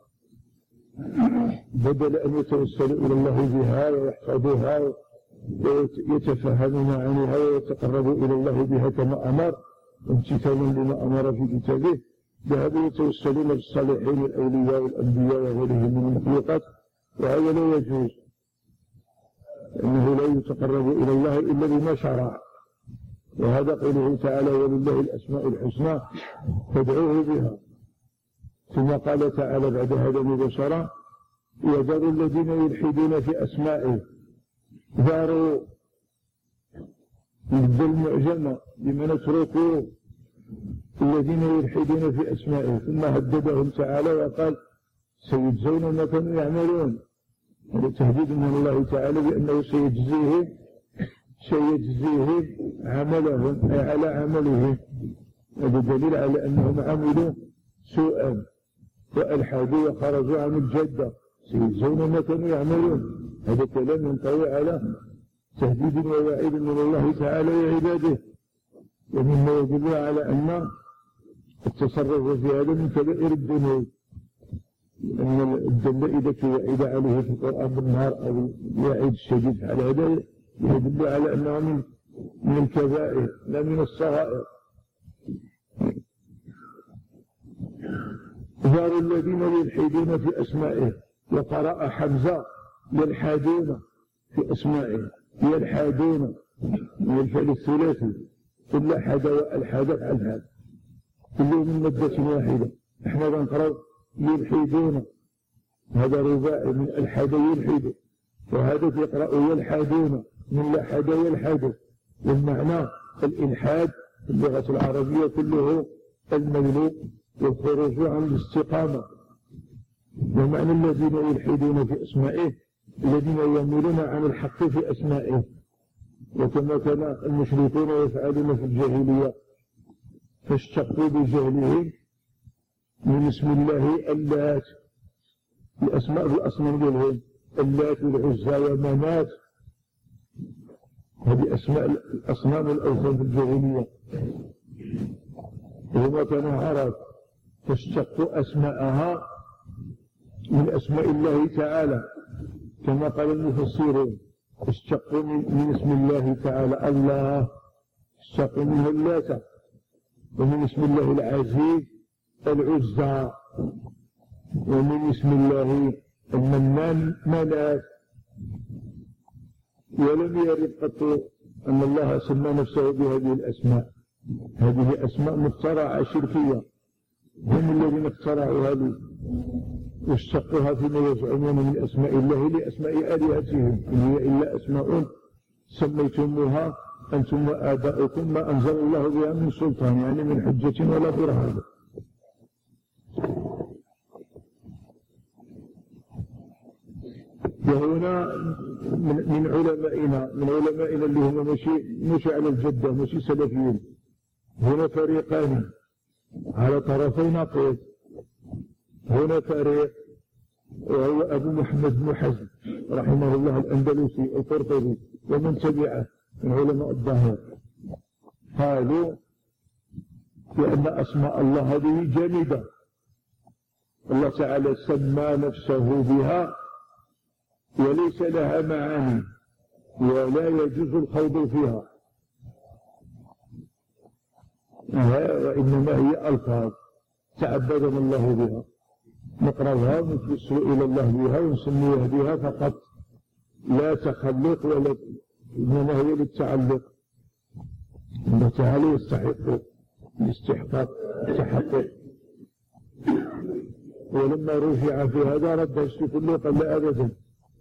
بدل أن يتوسلوا إلى الله بها ويحفظوها ويتفهمون عنها ويتقربوا إلى الله بها كما أمر امتثالا لما أمر في كتابه. ذهبوا يتوسلون بالصالحين الأولياء والأنبياء وغيرهم من المخلوقات، وهذا لا يجوز، أنه لا يتقرب إلى الله إلا بما شرع. وهذا قوله تعالى: ولله الأسماء الحسنى فادعوه بها. ثم قال تعالى بعد هذا مباشرة: وذروا الذين يلحدون في أسمائه. ذاروا يبدأ المعجمة لمن اتركوا الذين يلحدون في أسمائه، ثم هددهم تعالى وقال: سيجزون ما كانوا يعملون. هذا تهديد من الله تعالى بأنه سيجزيهم سيجزيهم عملهم أي على عملهم. هذا دليل على أنهم عملوا سوءا وألحدوا وخرجوا عن الجدة، سيجزون ما كانوا يعملون. هذا كلام ينطوي على تهديد ووعيد من الله تعالى لعباده، ومما يدل على أن التصرف في هذا من كبائر الذنوب، لأن الذنب إذا وعد عليه في القرآن بالنار أو الوعيد الشديد على هذا يدل على أنه من من الكبائر لا من الصغائر. ذار الذين يلحدون في أسمائه. وقرأ حمزة: يلحدون في أسمائه. يلحدون من الفعل الثلاثي، كل حد والحد الحد كلهم من مادة واحدة. احنا بنقرأ يلحدون، هذا رباعي من الحد يلحد، وهذا يقرأ يلحدون من لحد يلحد. والمعنى الإلحاد في اللغة العربية كله الميل والخروج عن الاستقامة. ومعنى الذين يلحدون في أسمائه الذين يميلون عن الحق في أسمائه، وكما كان المشركون يفعلون في الجاهلية، فاشتقوا بجهلهم من اسم الله اللات، الأسماء بالأصنام ديالهم اللات والعزى ومنات، هذه أسماء الأصنام والأوثان في الجاهلية. وهما كانوا عرب، فاشتقوا أسماءها من أسماء الله تعالى، كما قال المفسرون: اشتقوا من اسم الله تعالى الله، اشتقوا منه اللات، ومن اسم الله العزيز العزى، ومن اسم الله المنان منات. ولم يرد قط أن الله سمى نفسه بهذه الأسماء، هذه أسماء مخترعة شركية، هم الذين اخترعوا هذه واشتقوها فيما يزعمون من أسماء الله لأسماء آلهتهم، إن هي إلا أسماء سميتموها أنتم وآباؤكم ما أنزل الله بها من سلطان، يعني من حجة ولا برهان. وهنا من علمائنا من علمائنا اللي هم مشي مشي على الجدة، مشي سلفيين، هنا فريقان: على طرفي نقيض. هنا فريق وهو أبو محمد بن حزم رحمه الله الأندلسي القرطبي ومن تبعه من علماء الظاهر، قالوا بأن أسماء الله هذه جامدة، الله تعالى سمى نفسه بها وليس لها معاني ولا يجوز الخوض فيها، وإنما هي ألفاظ تعبدنا الله بها، نقرأها ونتوسل إلى الله بها ونسميها بها فقط، لا تخلق ولا، إنما هي للتعلق. الله تعالى يستحق الاستحقاق التحقق. ولما رفع في هذا رد الشيء كله قال لا أبدا.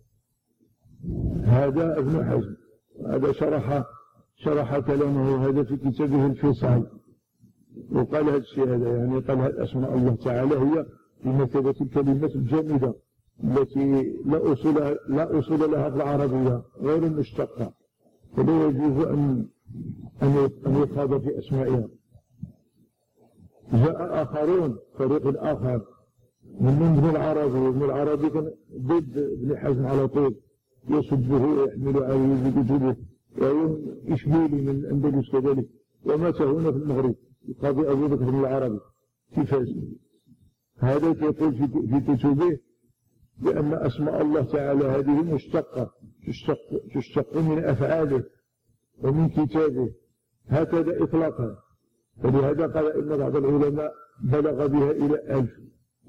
هذا ابن حزم، هذا شرح شرح كلامه هذا في كتابه الفصال، وقال هذا الشيء هذا يعني قال هذا أسماء الله تعالى هي بمثابة الكلمة الجامدة التي لا أصول لا أصول لها في العربية غير المشتقة، فلا يجوز أن أن يخاض في أسمائها. جاء آخرون فريق الآخر من ابن العربي، وابن العربي كان ضد ابن حزم على طول، يسبه ويحمل عليه بكتبه، وهو إشبيلي من الأندلس كذلك، ومات هنا في المغرب القاضي أبو بكر بن العربي في فاس. هذا يقول في كتبه بأن أسماء الله تعالى هذه مشتقة، تشتق, تشتق من أفعاله ومن كتابه هكذا إطلاقا، فلهذا قال إن بعض العلماء بلغ بها إلى ألف،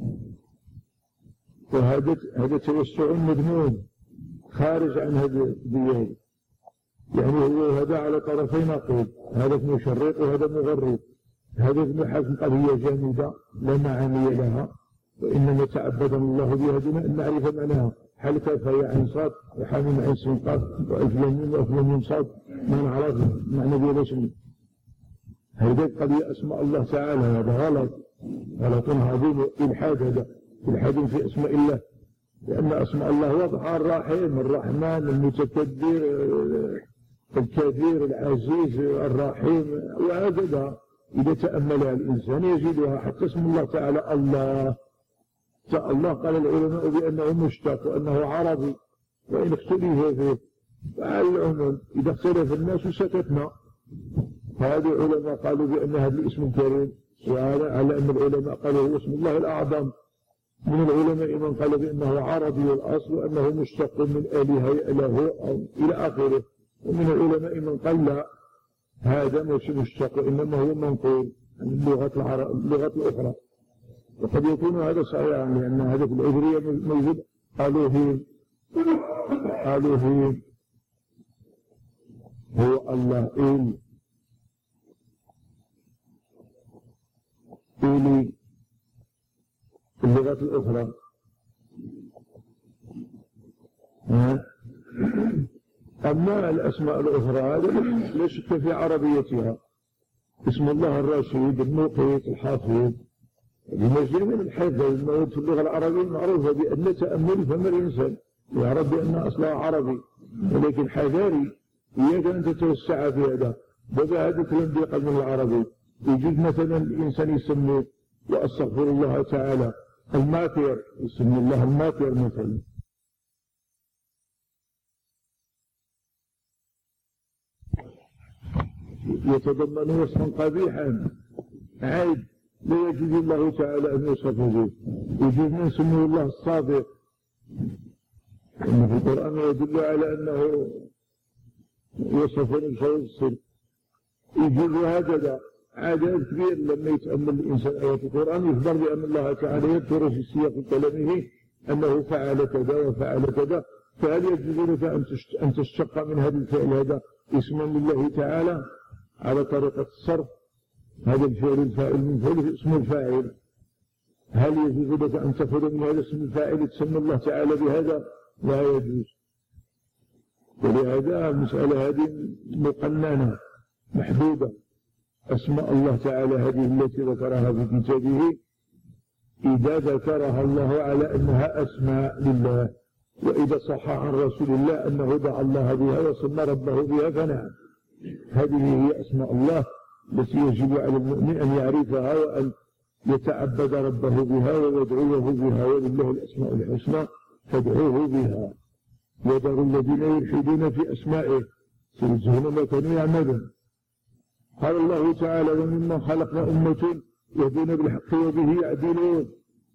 وهذا هذا توسع مذموم خارج عن هذا الديان، يعني هو هذا على طرفي نقيض، هذا مشرق وهذا مغرب. هذا ابن حزم قال هي جامدة لا معاني لها، وإنما تعبدنا الله بها دون أن نعرف معناها، حل كاف هي عين صاد وحامل عين سين قاف وألف لام وألف لام صاد ما نعرف معنى بها شنو. هذا قال هي أسماء الله تعالى، هذا غلط غلط عظيم، إلحاد، هذا إلحاد في أسماء الله، لأن أسماء الله واضحة، الرحيم الرحمن المتكبر الكبير العزيز الرحيم، وهكذا إذا تأملها الإنسان يجدها. حتى اسم الله تعالى الله، الله قال العلماء بأنه مشتق وأنه عربي، وإن اختلف فيه فعلى العموم إذا اختلف الناس سكتنا. هذه العلماء قالوا بأن هذا الاسم الكريم، وعلى أن العلماء قالوا هو اسم الله الأعظم. من العلماء من قال بأنه عربي الأصل وأنه مشتق من آله إله أو إلى آخره، ومن العلماء من قال لا، هذا مش مشتق إنما هو منقول عن اللغة العرب اللغة الأخرى، وقد يكون هذا صحيحا لأن هذا في العبرية موجود. قالوا هي قالوا هي هو الله إل إلي في اللغة الأخرى. أما الأسماء الأخرى هذا لا شك في عربيتها، اسم الله الرشيد المقيت الحافظ، بمجيء من الحفظ الموجود في اللغة العربية معروفة بأن تأمل فم الإنسان يعرف بأن أصلها عربي، ولكن حذاري إياك أن تتوسع في هذا، بدا هذا كلام بيقل من العربي. يجوز مثلا الإنسان يسمي وأستغفر الله تعالى الماكر، يسمي الله الماكر مثلا، يتضمن وصفا قبيحا عيب لا يجوز الله تعالى أن يوصف به. يجوز من سمي الله الصادق، إن في القرآن يدل على أنه يوصف نفسه الصدق. يجوز هكذا عادات كبير لما يتأمل الإنسان آيات القرآن يخبر بأن الله تعالى يذكر في سياق كلامه أنه فعل كذا وفعل كذا، فهل يجوز لك أن تشتق من هذا الفعل هذا اسما لله تعالى على طريقة الصرف؟ هذا الفعل الفاعل من فعله اسم الفاعل، هل يجوز لك أن تأخذ من هذا اسم الفاعل تسمى الله تعالى بهذا؟ لا يجوز. ولهذا المسألة هذه مقننة محدودة. أسماء الله تعالى هذه التي ذكرها في كتابه إذا ذكرها الله على أنها أسماء لله، وإذا صح عن رسول الله أنه دعا الله بها وسمى ربه بها فنعم، هذه هي أسماء الله التي يجب على المؤمن أن يعرفها وأن يتعبد ربه بها ويدعوه بها، ولله الأسماء الحسنى فادعوه بها. وذروا الذين يلحدون في أسمائه سيجزون ما كانوا يعملون. قال الله تعالى: وممن خلقنا أمة يهدون بالحق وبه يعدلون.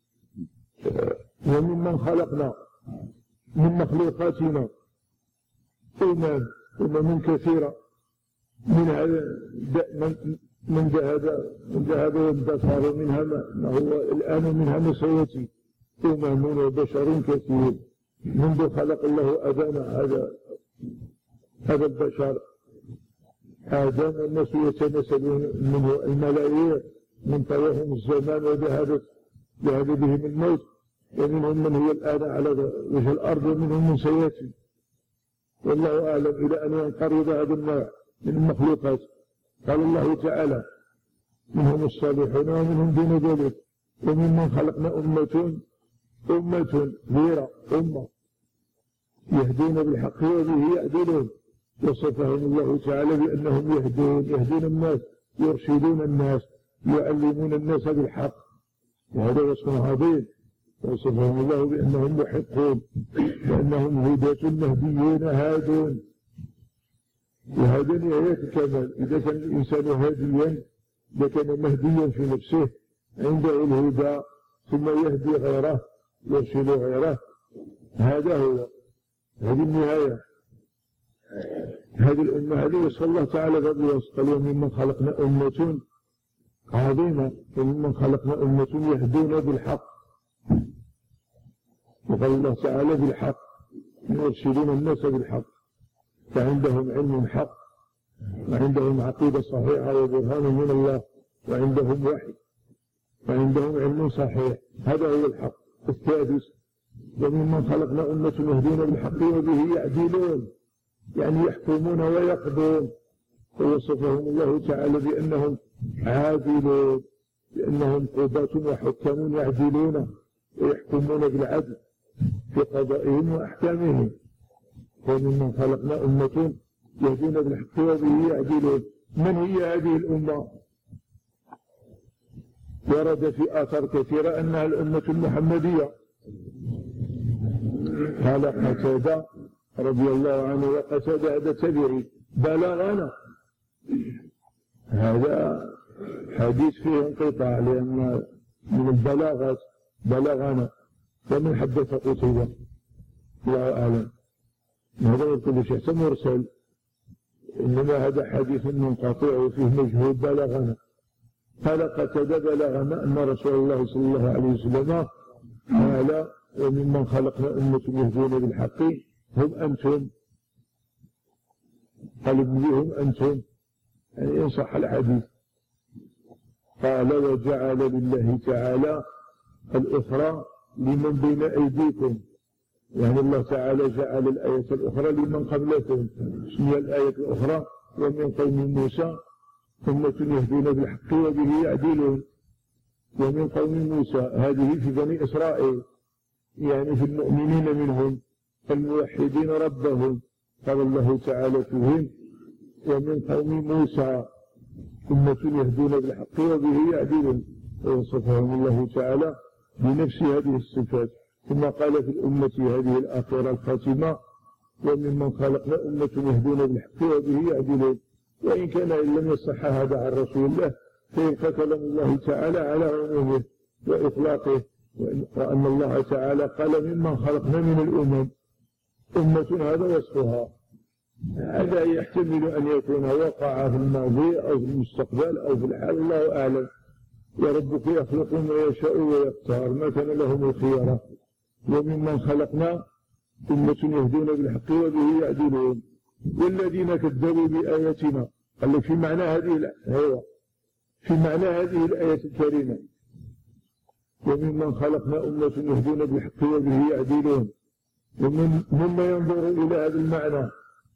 وممن خلقنا من مخلوقاتنا أمم أمم كثيرة، من من من ذهب من ذهب واندثر، ومنها ما هو الآن، منها ما سيأتي. أمم وبشر كثير منذ خلق الله أبانا هذا هذا البشر آدم، والناس يتناسلون منه الملايير، من طويهم الزمان وذهب ذهب بهم الموت، ومنهم من هو الآن على وجه الأرض، ومنهم من سيأتي، والله أعلم، إلى أن ينقرض هذا النوع من المخلوقات. قال الله تعالى: منهم الصالحون ومنهم دون ذلك. وممن خلقنا أمة أمة غير أمة يهدون بالحق وبه يعدلون. وصفهم الله تعالى بأنهم يهدون يهدون الناس، يرشدون الناس، يعلمون الناس بالحق، وهذا وصف عظيم. وصفهم الله بأنهم محقون، بأنهم هداة مهديون هادون. وهذا نهاية الكمال. إذا كان الإنسان هاديا لكان مهديا في نفسه، عنده الهدى، ثم يهدي غيره، يرشد غيره، هذا هو، هذه النهاية. هذه الأمة هذه وصف الله تعالى بالوصف. قال: وممن خلقنا أمة عظيمة، وممن خلقنا أمة يهدون بالحق. وقال الله تعالى: بالحق، يرشدون الناس بالحق، فعندهم علم حق، وعندهم عقيدة صحيحة وبرهان من الله، وعندهم وحي، وعندهم علم صحيح. هذا هو الحق. السادس: وممن خلقنا أمة يهدون بالحق وبه يعدلون، يعني يحكمون ويقضون. ووصفهم الله تعالى بأنهم عادلون، بأنهم قضاة وحكام يعدلون ويحكمون بالعدل في قضائهم وأحكامهم. وممن خلقنا أمة يهدون بالحق وبه يعدلون. من هي هذه الأمة؟ ورد في آثار كثيرة أنها الأمة المحمدية. قال قتادة رضي الله عنه، وقتادة هذا تبعي، بلغنا هذا حديث فيه انقطاع، لأن من البلاغات بلغنا. ومن حدث قتيبة الله أعلم، هذا يقول شيء مرسل، إنما هذا حديث منقطع وفيه مجهول بلغنا. قال قتادة: بلغنا أن رسول الله صلى الله عليه وسلم قال: وممن خلقنا أمة يهدون بالحق هم أنتم. قال ابن هم أنتم، يعني إن صح الحديث. قال: وجعل لله تعالى الأخرى لمن بين أيديكم، يعني الله تعالى جعل الآية الأخرى لمن قبلكم. اسمها الآية الأخرى: ومن قوم موسى أمة يهدون بالحق وبه يعدلون. ومن قوم موسى هذه في بني إسرائيل، يعني في المؤمنين منهم الموحدين ربهم. قال الله تعالى فيهم: ومن قوم موسى أمة يهدون بالحق وبه يعدلون. ووصفهم الله تعالى بنفس هذه الصفات. ثم قال في الأمة هذه الآخرة الخاتمة: وممن خلقنا أمة يهدون بالحق وبه يعدلون. وإن كان إن لم يصح هذا عن رسول الله، فيبقى كلام الله تعالى على عمومه وإطلاقه، وأن الله تعالى قال: ممن خلقنا من الأمم أمة، هذا وصفها. هذا يحتمل أن يكون وقع في الماضي أو في المستقبل أو في الحال، الله أعلم. وربك يخلق ما يشاء ويختار، ما كان لهم الخيارة. وممن خلقنا أمة يهدون بالحق وبه يعدلون. والذين كذبوا بآياتنا، قال لك في معنى هذه هو في معنى هذه الآية الكريمة: وممن خلقنا أمة يهدون بالحق وبه يعدلون. ومن مما ينظر إلى هذا المعنى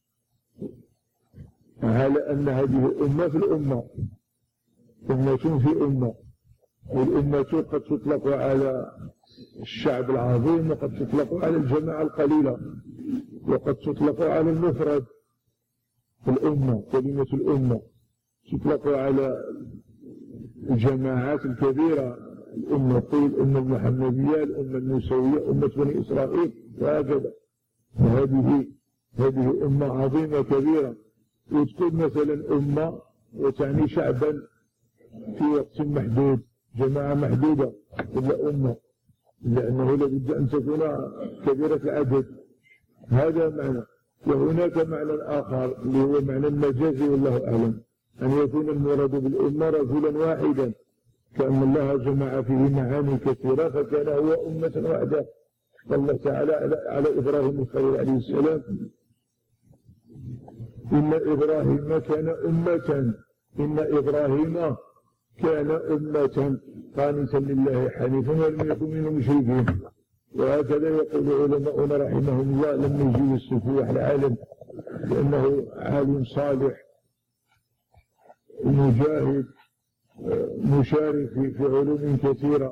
على أن هذه أمة في الأمة، أمة في أمة. والأمة قد تطلق على الشعب العظيم، وقد تطلق على الجماعة القليلة، وقد تطلق على المفرد. الأمة، كلمة الأمة يطلق على الجماعات الكبيرة، الأمة الأمة المحمدية، الأمة الموسوية، أمة بني إسرائيل، وهكذا. هذه هذه أمة عظيمة كبيرة، وتكون مثلا أمة وتعني شعبا في وقت محدود، جماعة محدودة، ولا أمة، لأنه لابد أن تكون كبيرة العدد. هذا معنى. وهناك معنى آخر اللي هو معنى المجازي، والله أعلم، أن يكون المراد بالأمة رجلا واحدا، كأن الله جمع فيه معاني كثيرة فكان هو أمة واحدة. الله تعالى على إبراهيم الخليل عليه السلام: إن إبراهيم كان أمة إن إبراهيم كان أمة قانتا لله حنيفا ولم يكن من المشركين. وهكذا يقول علماؤنا رحمهم الله لم يجيب السفوح العالم، لأنه عالم صالح مجاهد مشارك في علوم كثيرة،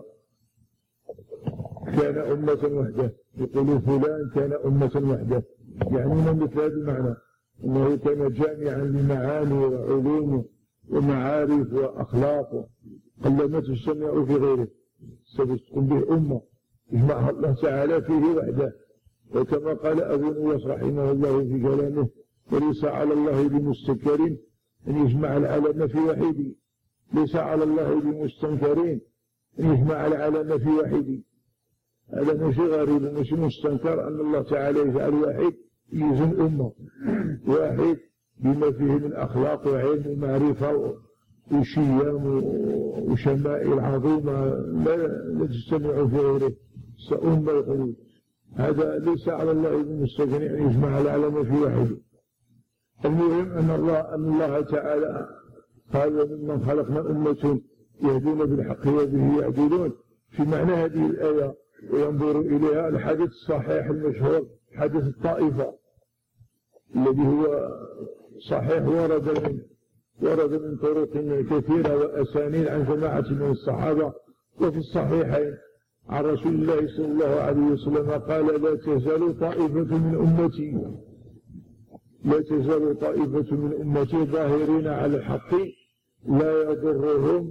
كان أمة وحده. يقول فلان كان أمة وحده، يعني من مثل هذا المعنى، أنه كان جامعا لمعاني وعلوم ومعارف وأخلاق قلما تجتمع في غيره، ستكون به أمة يجمعها الله تعالى فيه وحده. وكما قال أبو نواس رحمه الله في كلامه: وليس على الله بمستكر أن يجمع العالم في وحيد، ليس على الله بمستنكرين أن يجمع العالم في وحيد. هذا مش غريب ومش مستنكر أن الله تعالى يجعل واحد يزن أمة واحد بما فيه من أخلاق وعلم ومعرفة وشيام وشمائل عظيمة لا, لا تجتمع في غيره، سأمة القلوب. هذا ليس على الله بمستكر أن يجمع العالم في واحد. المهم أن الله, أن الله تعالى قال: وممن خلقنا أمة يهدون بالحق وبه يعدلون، في معنى هذه الآية. وينظر إليها الحديث الصحيح المشهور، حديث الطائفة، الذي هو صحيح ورد من ورد من طرق كثيرة وأسانيد عن جماعة من الصحابة. وفي الصحيحين عن رسول الله صلى الله عليه وسلم قال: لا تزال طائفة من أمتي لا تزال طائفة من أمتي ظاهرين على الحق لا يضرهم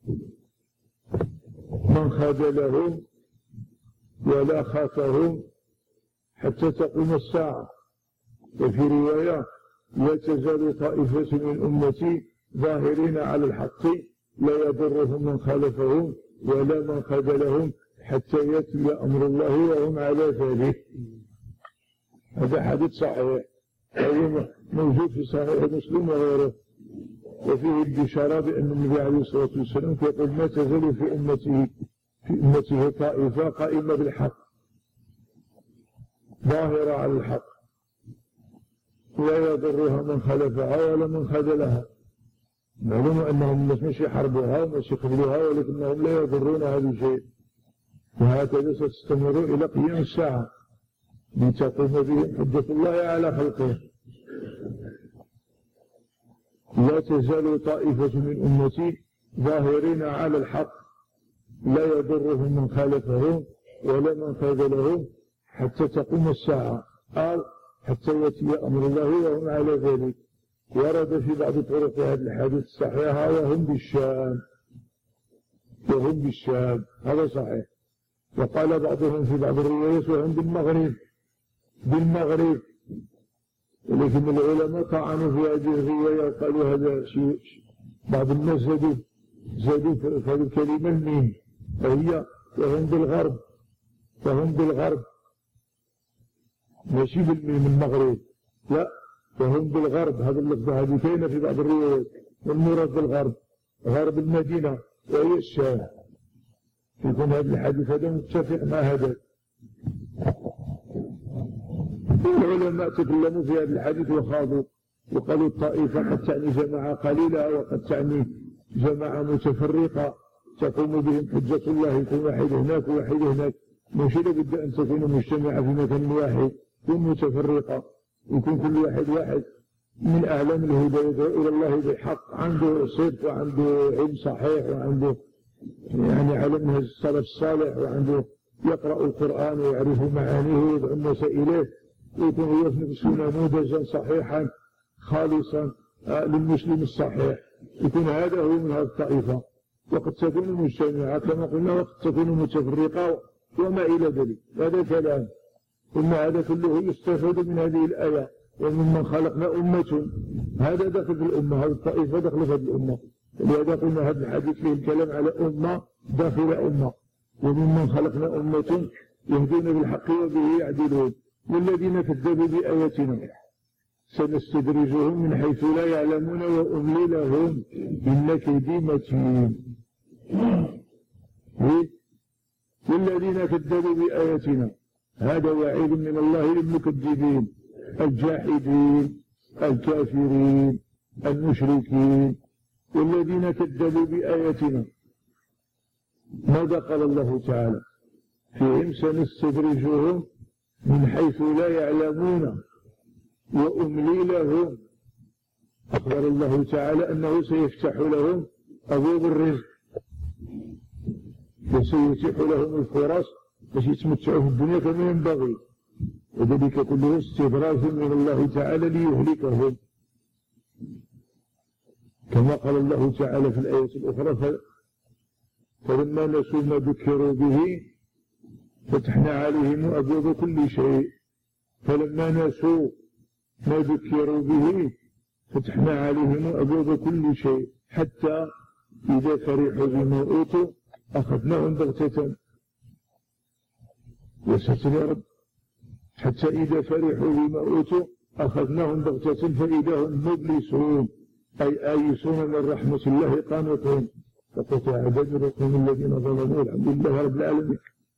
من خذلهم ولا خافهم حتى تقوم الساعة. وفي رواية: لا تزال طائفة من أمتي ظاهرين على الحق لا يضرهم من خالفهم ولا من خذلهم حتى يأتي أمر الله وهم على ذلك. هذا حديث صحيح موجود في صحيح مسلم وغيره، وفيه البشارة بأن النبي عليه الصلاة والسلام يقول: ما تزال في أمته في أمته طائفة قائمة بالحق ظاهرة على الحق لا يضرها من خلفها ولا من خذلها. معلوم أنهم مش يحاربوها ومش يخذلوها، ولكنهم لا يضرونها بشيء. وهكذا ستستمر إلى قيام الساعة لتقوم بهم حجة الله على خلقه. لا تزال طائفة من أمتي ظاهرين على الحق لا يضرهم من خالفهم ولا من خذلهم حتى تقوم الساعة، أو حتى يأتي أمر الله وهم على ذلك. ورد في بعض طرق هذا الحديث الصحيحة: وهم بالشام وهم بالشام، هذا صحيح. وقال بعضهم في بعض الروايات: وهم بالمغرب بالمغرب ولكن العلماء طعنوا في هذه الرواية وقالوا هذا شيء. بعض الناس زادوا زادوا في هذه الكلمة الميم، وهي وهم بالغرب وهم بالغرب ماشي بالميم المغرب، لا، وهم بالغرب. هذا اللفظ هذه كاينة في بعض الروايات. والمراد بالغرب غرب المدينة وهي الشام. يكون هذا الحديث هذا متفق مع هذا. العلماء تكلموا في هذا الحديث وخاضوا وقالوا: الطائفة قد تعني جماعة قليلة وقد تعني جماعة متفرقة تقوم بهم حجة الله. يكون واحد هناك وواحد هناك، مش لابد أن تكون مجتمعة في مكان واحد، تكون متفرقة، يكون كل واحد واحد من أعلام الهدى يدعو إلى الله بالحق، عنده صدق وعنده علم صحيح وعنده يعني على منهج السلف الصالح، وعنده يقرأ القرآن ويعرف معانيه ويدعو الناس إليه، ويكون هو في نفسه نموذجا صحيحا خالصا للمسلم الصحيح يكون هذا هو من هذه الطائفة، وقد تكون مجتمعة كما قلنا وقد تكون متفرقة وما إلى ذلك. هذا كلام، ثم هذا كله يستفاد من هذه الآية وممن خلقنا أمة، هذا داخل في الأمة، هذه الطائفة داخل في الأمة، ولهذا قلنا هذا الحديث فيه الكلام على أمة داخل أمة، وممن خلقنا أمة يهدون بالحق وبه يعدلون، والذين كذبوا بآياتنا سنستدرجهم من حيث لا يعلمون وأملي لهم إن كيدي متين. والذين كذبوا بآياتنا هذا وعيد من الله للمكذبين الجاحدين الكافرين المشركين. والذين كذبوا بآياتنا ماذا قال الله تعالى فيهم؟ سنستدرجهم من حيث لا يعلمون وأملي لهم. أخبر الله تعالى أنه سيفتح لهم أبواب الرزق وسيتيح لهم الفرص باش يتمتعوا في الدنيا كما ينبغي، وذلك كله استدراج من الله تعالى ليهلكهم، كما قال الله تعالى في الآية الأخرى فلما نسوا ما ذكروا به فتحنا عليهم أبواب كل شيء. فلما نسوا ما ذكروا به فتحنا عليهم أبواب كل شيء حتى إذا فرحوا بما أوتوا أخذناهم بغتة. يا ساتر يا رب، حتى إذا فرحوا بما أوتوا أخذناهم بغتة فإذا هم مبلسون أي آيسون من رحمة الله قانطون فقطع دابر القوم الذين ظلموا. الحمد لله رب العالمين.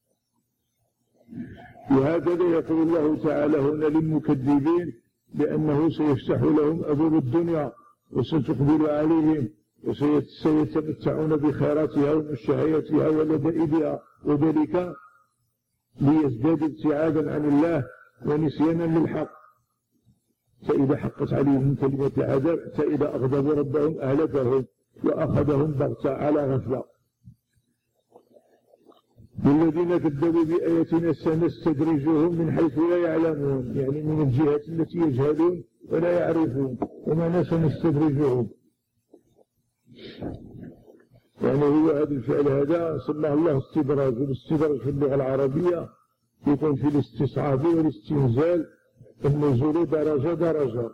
وهكذا يقول الله تعالى هنا للمكذبين بأنه سيفتح لهم أبواب الدنيا وستقبل عليهم وسيتمتعون بخيراتها ومشتهياتها ولذائذها، وذلك ليزداد ابتعادا عن الله ونسيانا للحق. فإذا حقت عليهم كلمة العذاب حتى إذا أغضبوا ربهم أهلكهم وأخذهم بغتة على غفلة. والذين كذبوا بآياتنا سنستدرجهم من حيث لا يعلمون، يعني من الجهات التي يجهلون ولا يعرفون، وما سنستدرجهم يعني هو هذا الفعل هذا سماه الله استدراج. والاستدراج في اللغة العربية يكون في الاستصعاب والاستنزال النزول درجة درجة.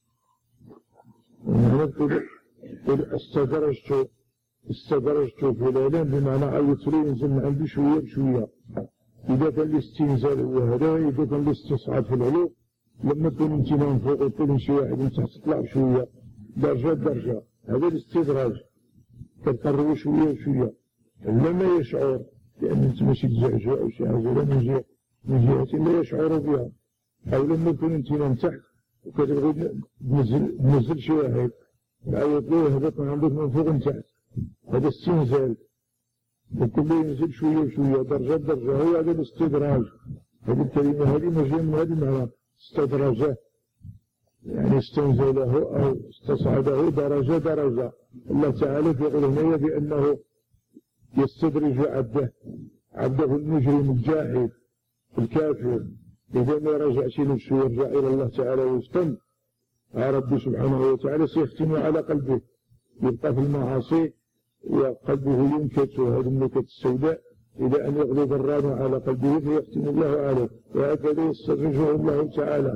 نقول استدرجت استدرجت فلانا بمعنى عيط لي ينزل من عندي شوية بشوية. إذا كان الاستنزال هو هذا، إذا كان الاستصعاب في العلو لما تكون انت من فوق وتقول شي واحد من تحت تطلع بشوية درجة درجة، هذا الاستدراج كتقربوا شوية بشوية لما يشعر لأن انت ماشي تزعجوا أو شي حاجة لا من جهة من جهة لا يشعر بها، أو لما تكون انت من تحت وكتبغي تنزل تنزل شي واحد عيط ليه هبط من عندك من فوق من تحت، هذا استنزال وكل ينزل شوية بشوية درجة درجة. هو هذا الاستدراج. هذه الكلمة هذه مجيء من هذه المعنى استدراجه، يعني استنزله أو استصعده درجة درجة. الله تعالى يقول هنا بأنه يستدرج عبده عبده المجرم الجاحد الكافر إذا ما رجعش نفسه ويرجع إلى الله تعالى ويفتن ربي سبحانه وتعالى سيختم على قلبه، يبقى في المعاصي وقلبه ينكت، وهذه النكت السوداء إلى أن يغلب الران على قلبه فيختم الله عليه، وهكذا يستدرجه الله تعالى.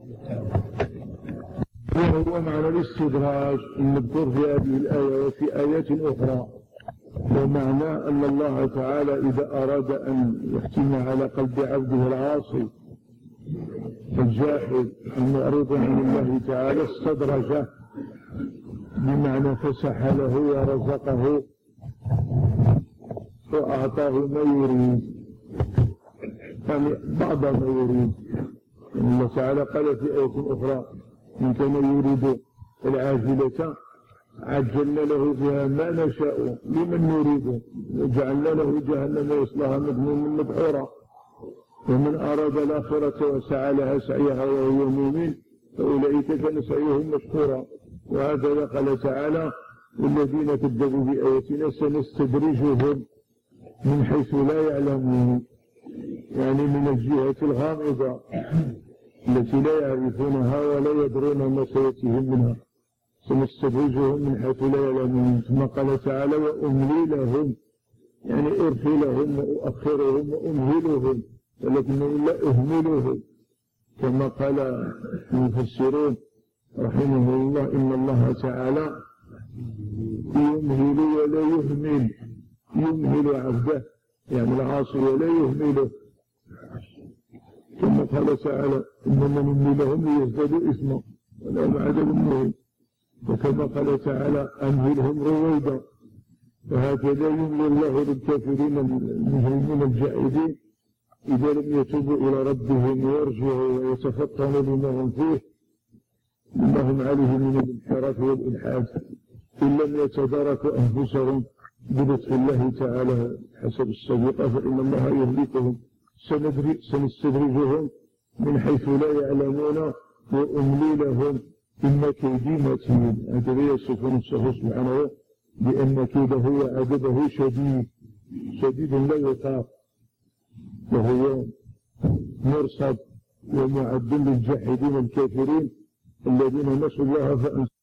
وهو معنى الاستدراج المذكور في هذه الآية وفي آيات أخرى، ومعنى أن الله تعالى إذا أراد أن يختم على قلب عبده العاصي الجاحد المعرض عن الله تعالى استدرجه، بمعنى فسح له ورزقه وأعطاه ما يريد، يعني بعض ما يريد. الله تعالى قال في آية أخرى إن كان يريد العاجلة عجلنا له فيها ما نشاء لمن نريد وجعلنا له جهنم يصلها مذموما مدحورا ومن أراد الآخرة وسعى لها سعيها وهو مؤمن فأولئك كان سعيهم مشكورا. وهذا قال تعالى والذين كذبوا بآياتنا سنستدرجهم من حيث لا يعلمون، يعني من الجهة الغامضة التي لا يعرفونها ولا يدرون ما سيأتيهم منها. سنستدرجهم من حيث لا يعلمون. ثم قال تعالى وأملي لهم، يعني أرخي لهم وأؤخرهم وأمهلهم، ولكن لا أهملهم كما قال المفسرون رحمه الله إن الله تعالى يمهل ولا يهمل، يمهل عبده يعني العاصي ولا يهمله، ثم قال تعالى إنما نملي لهم ليزدادوا إثما ولهم عذاب مهين، وكما قال تعالى أمهلهم رويدا. وهكذا يملي الله للكافرين المجرمين الجائدين إذا لم يتوبوا إلى ربهم ويرجعوا ويتفطنوا لما هم فيه لما هم عليه من الانحراف والإلحاد، إن لم يتداركوا أنفسهم بلطف الله تعالى حسب السابقة فإن الله يهلكهم. سنستدرجهم من حيث لا يعلمون وأملي لهم إن كيدي متين. هكذا يصف نفسه سبحانه بأن كيده وعذبه شديد شديد لا يطاق، وهو مرصد ومعد للجاحدين الكافرين الذين نسوا الله فأنسوا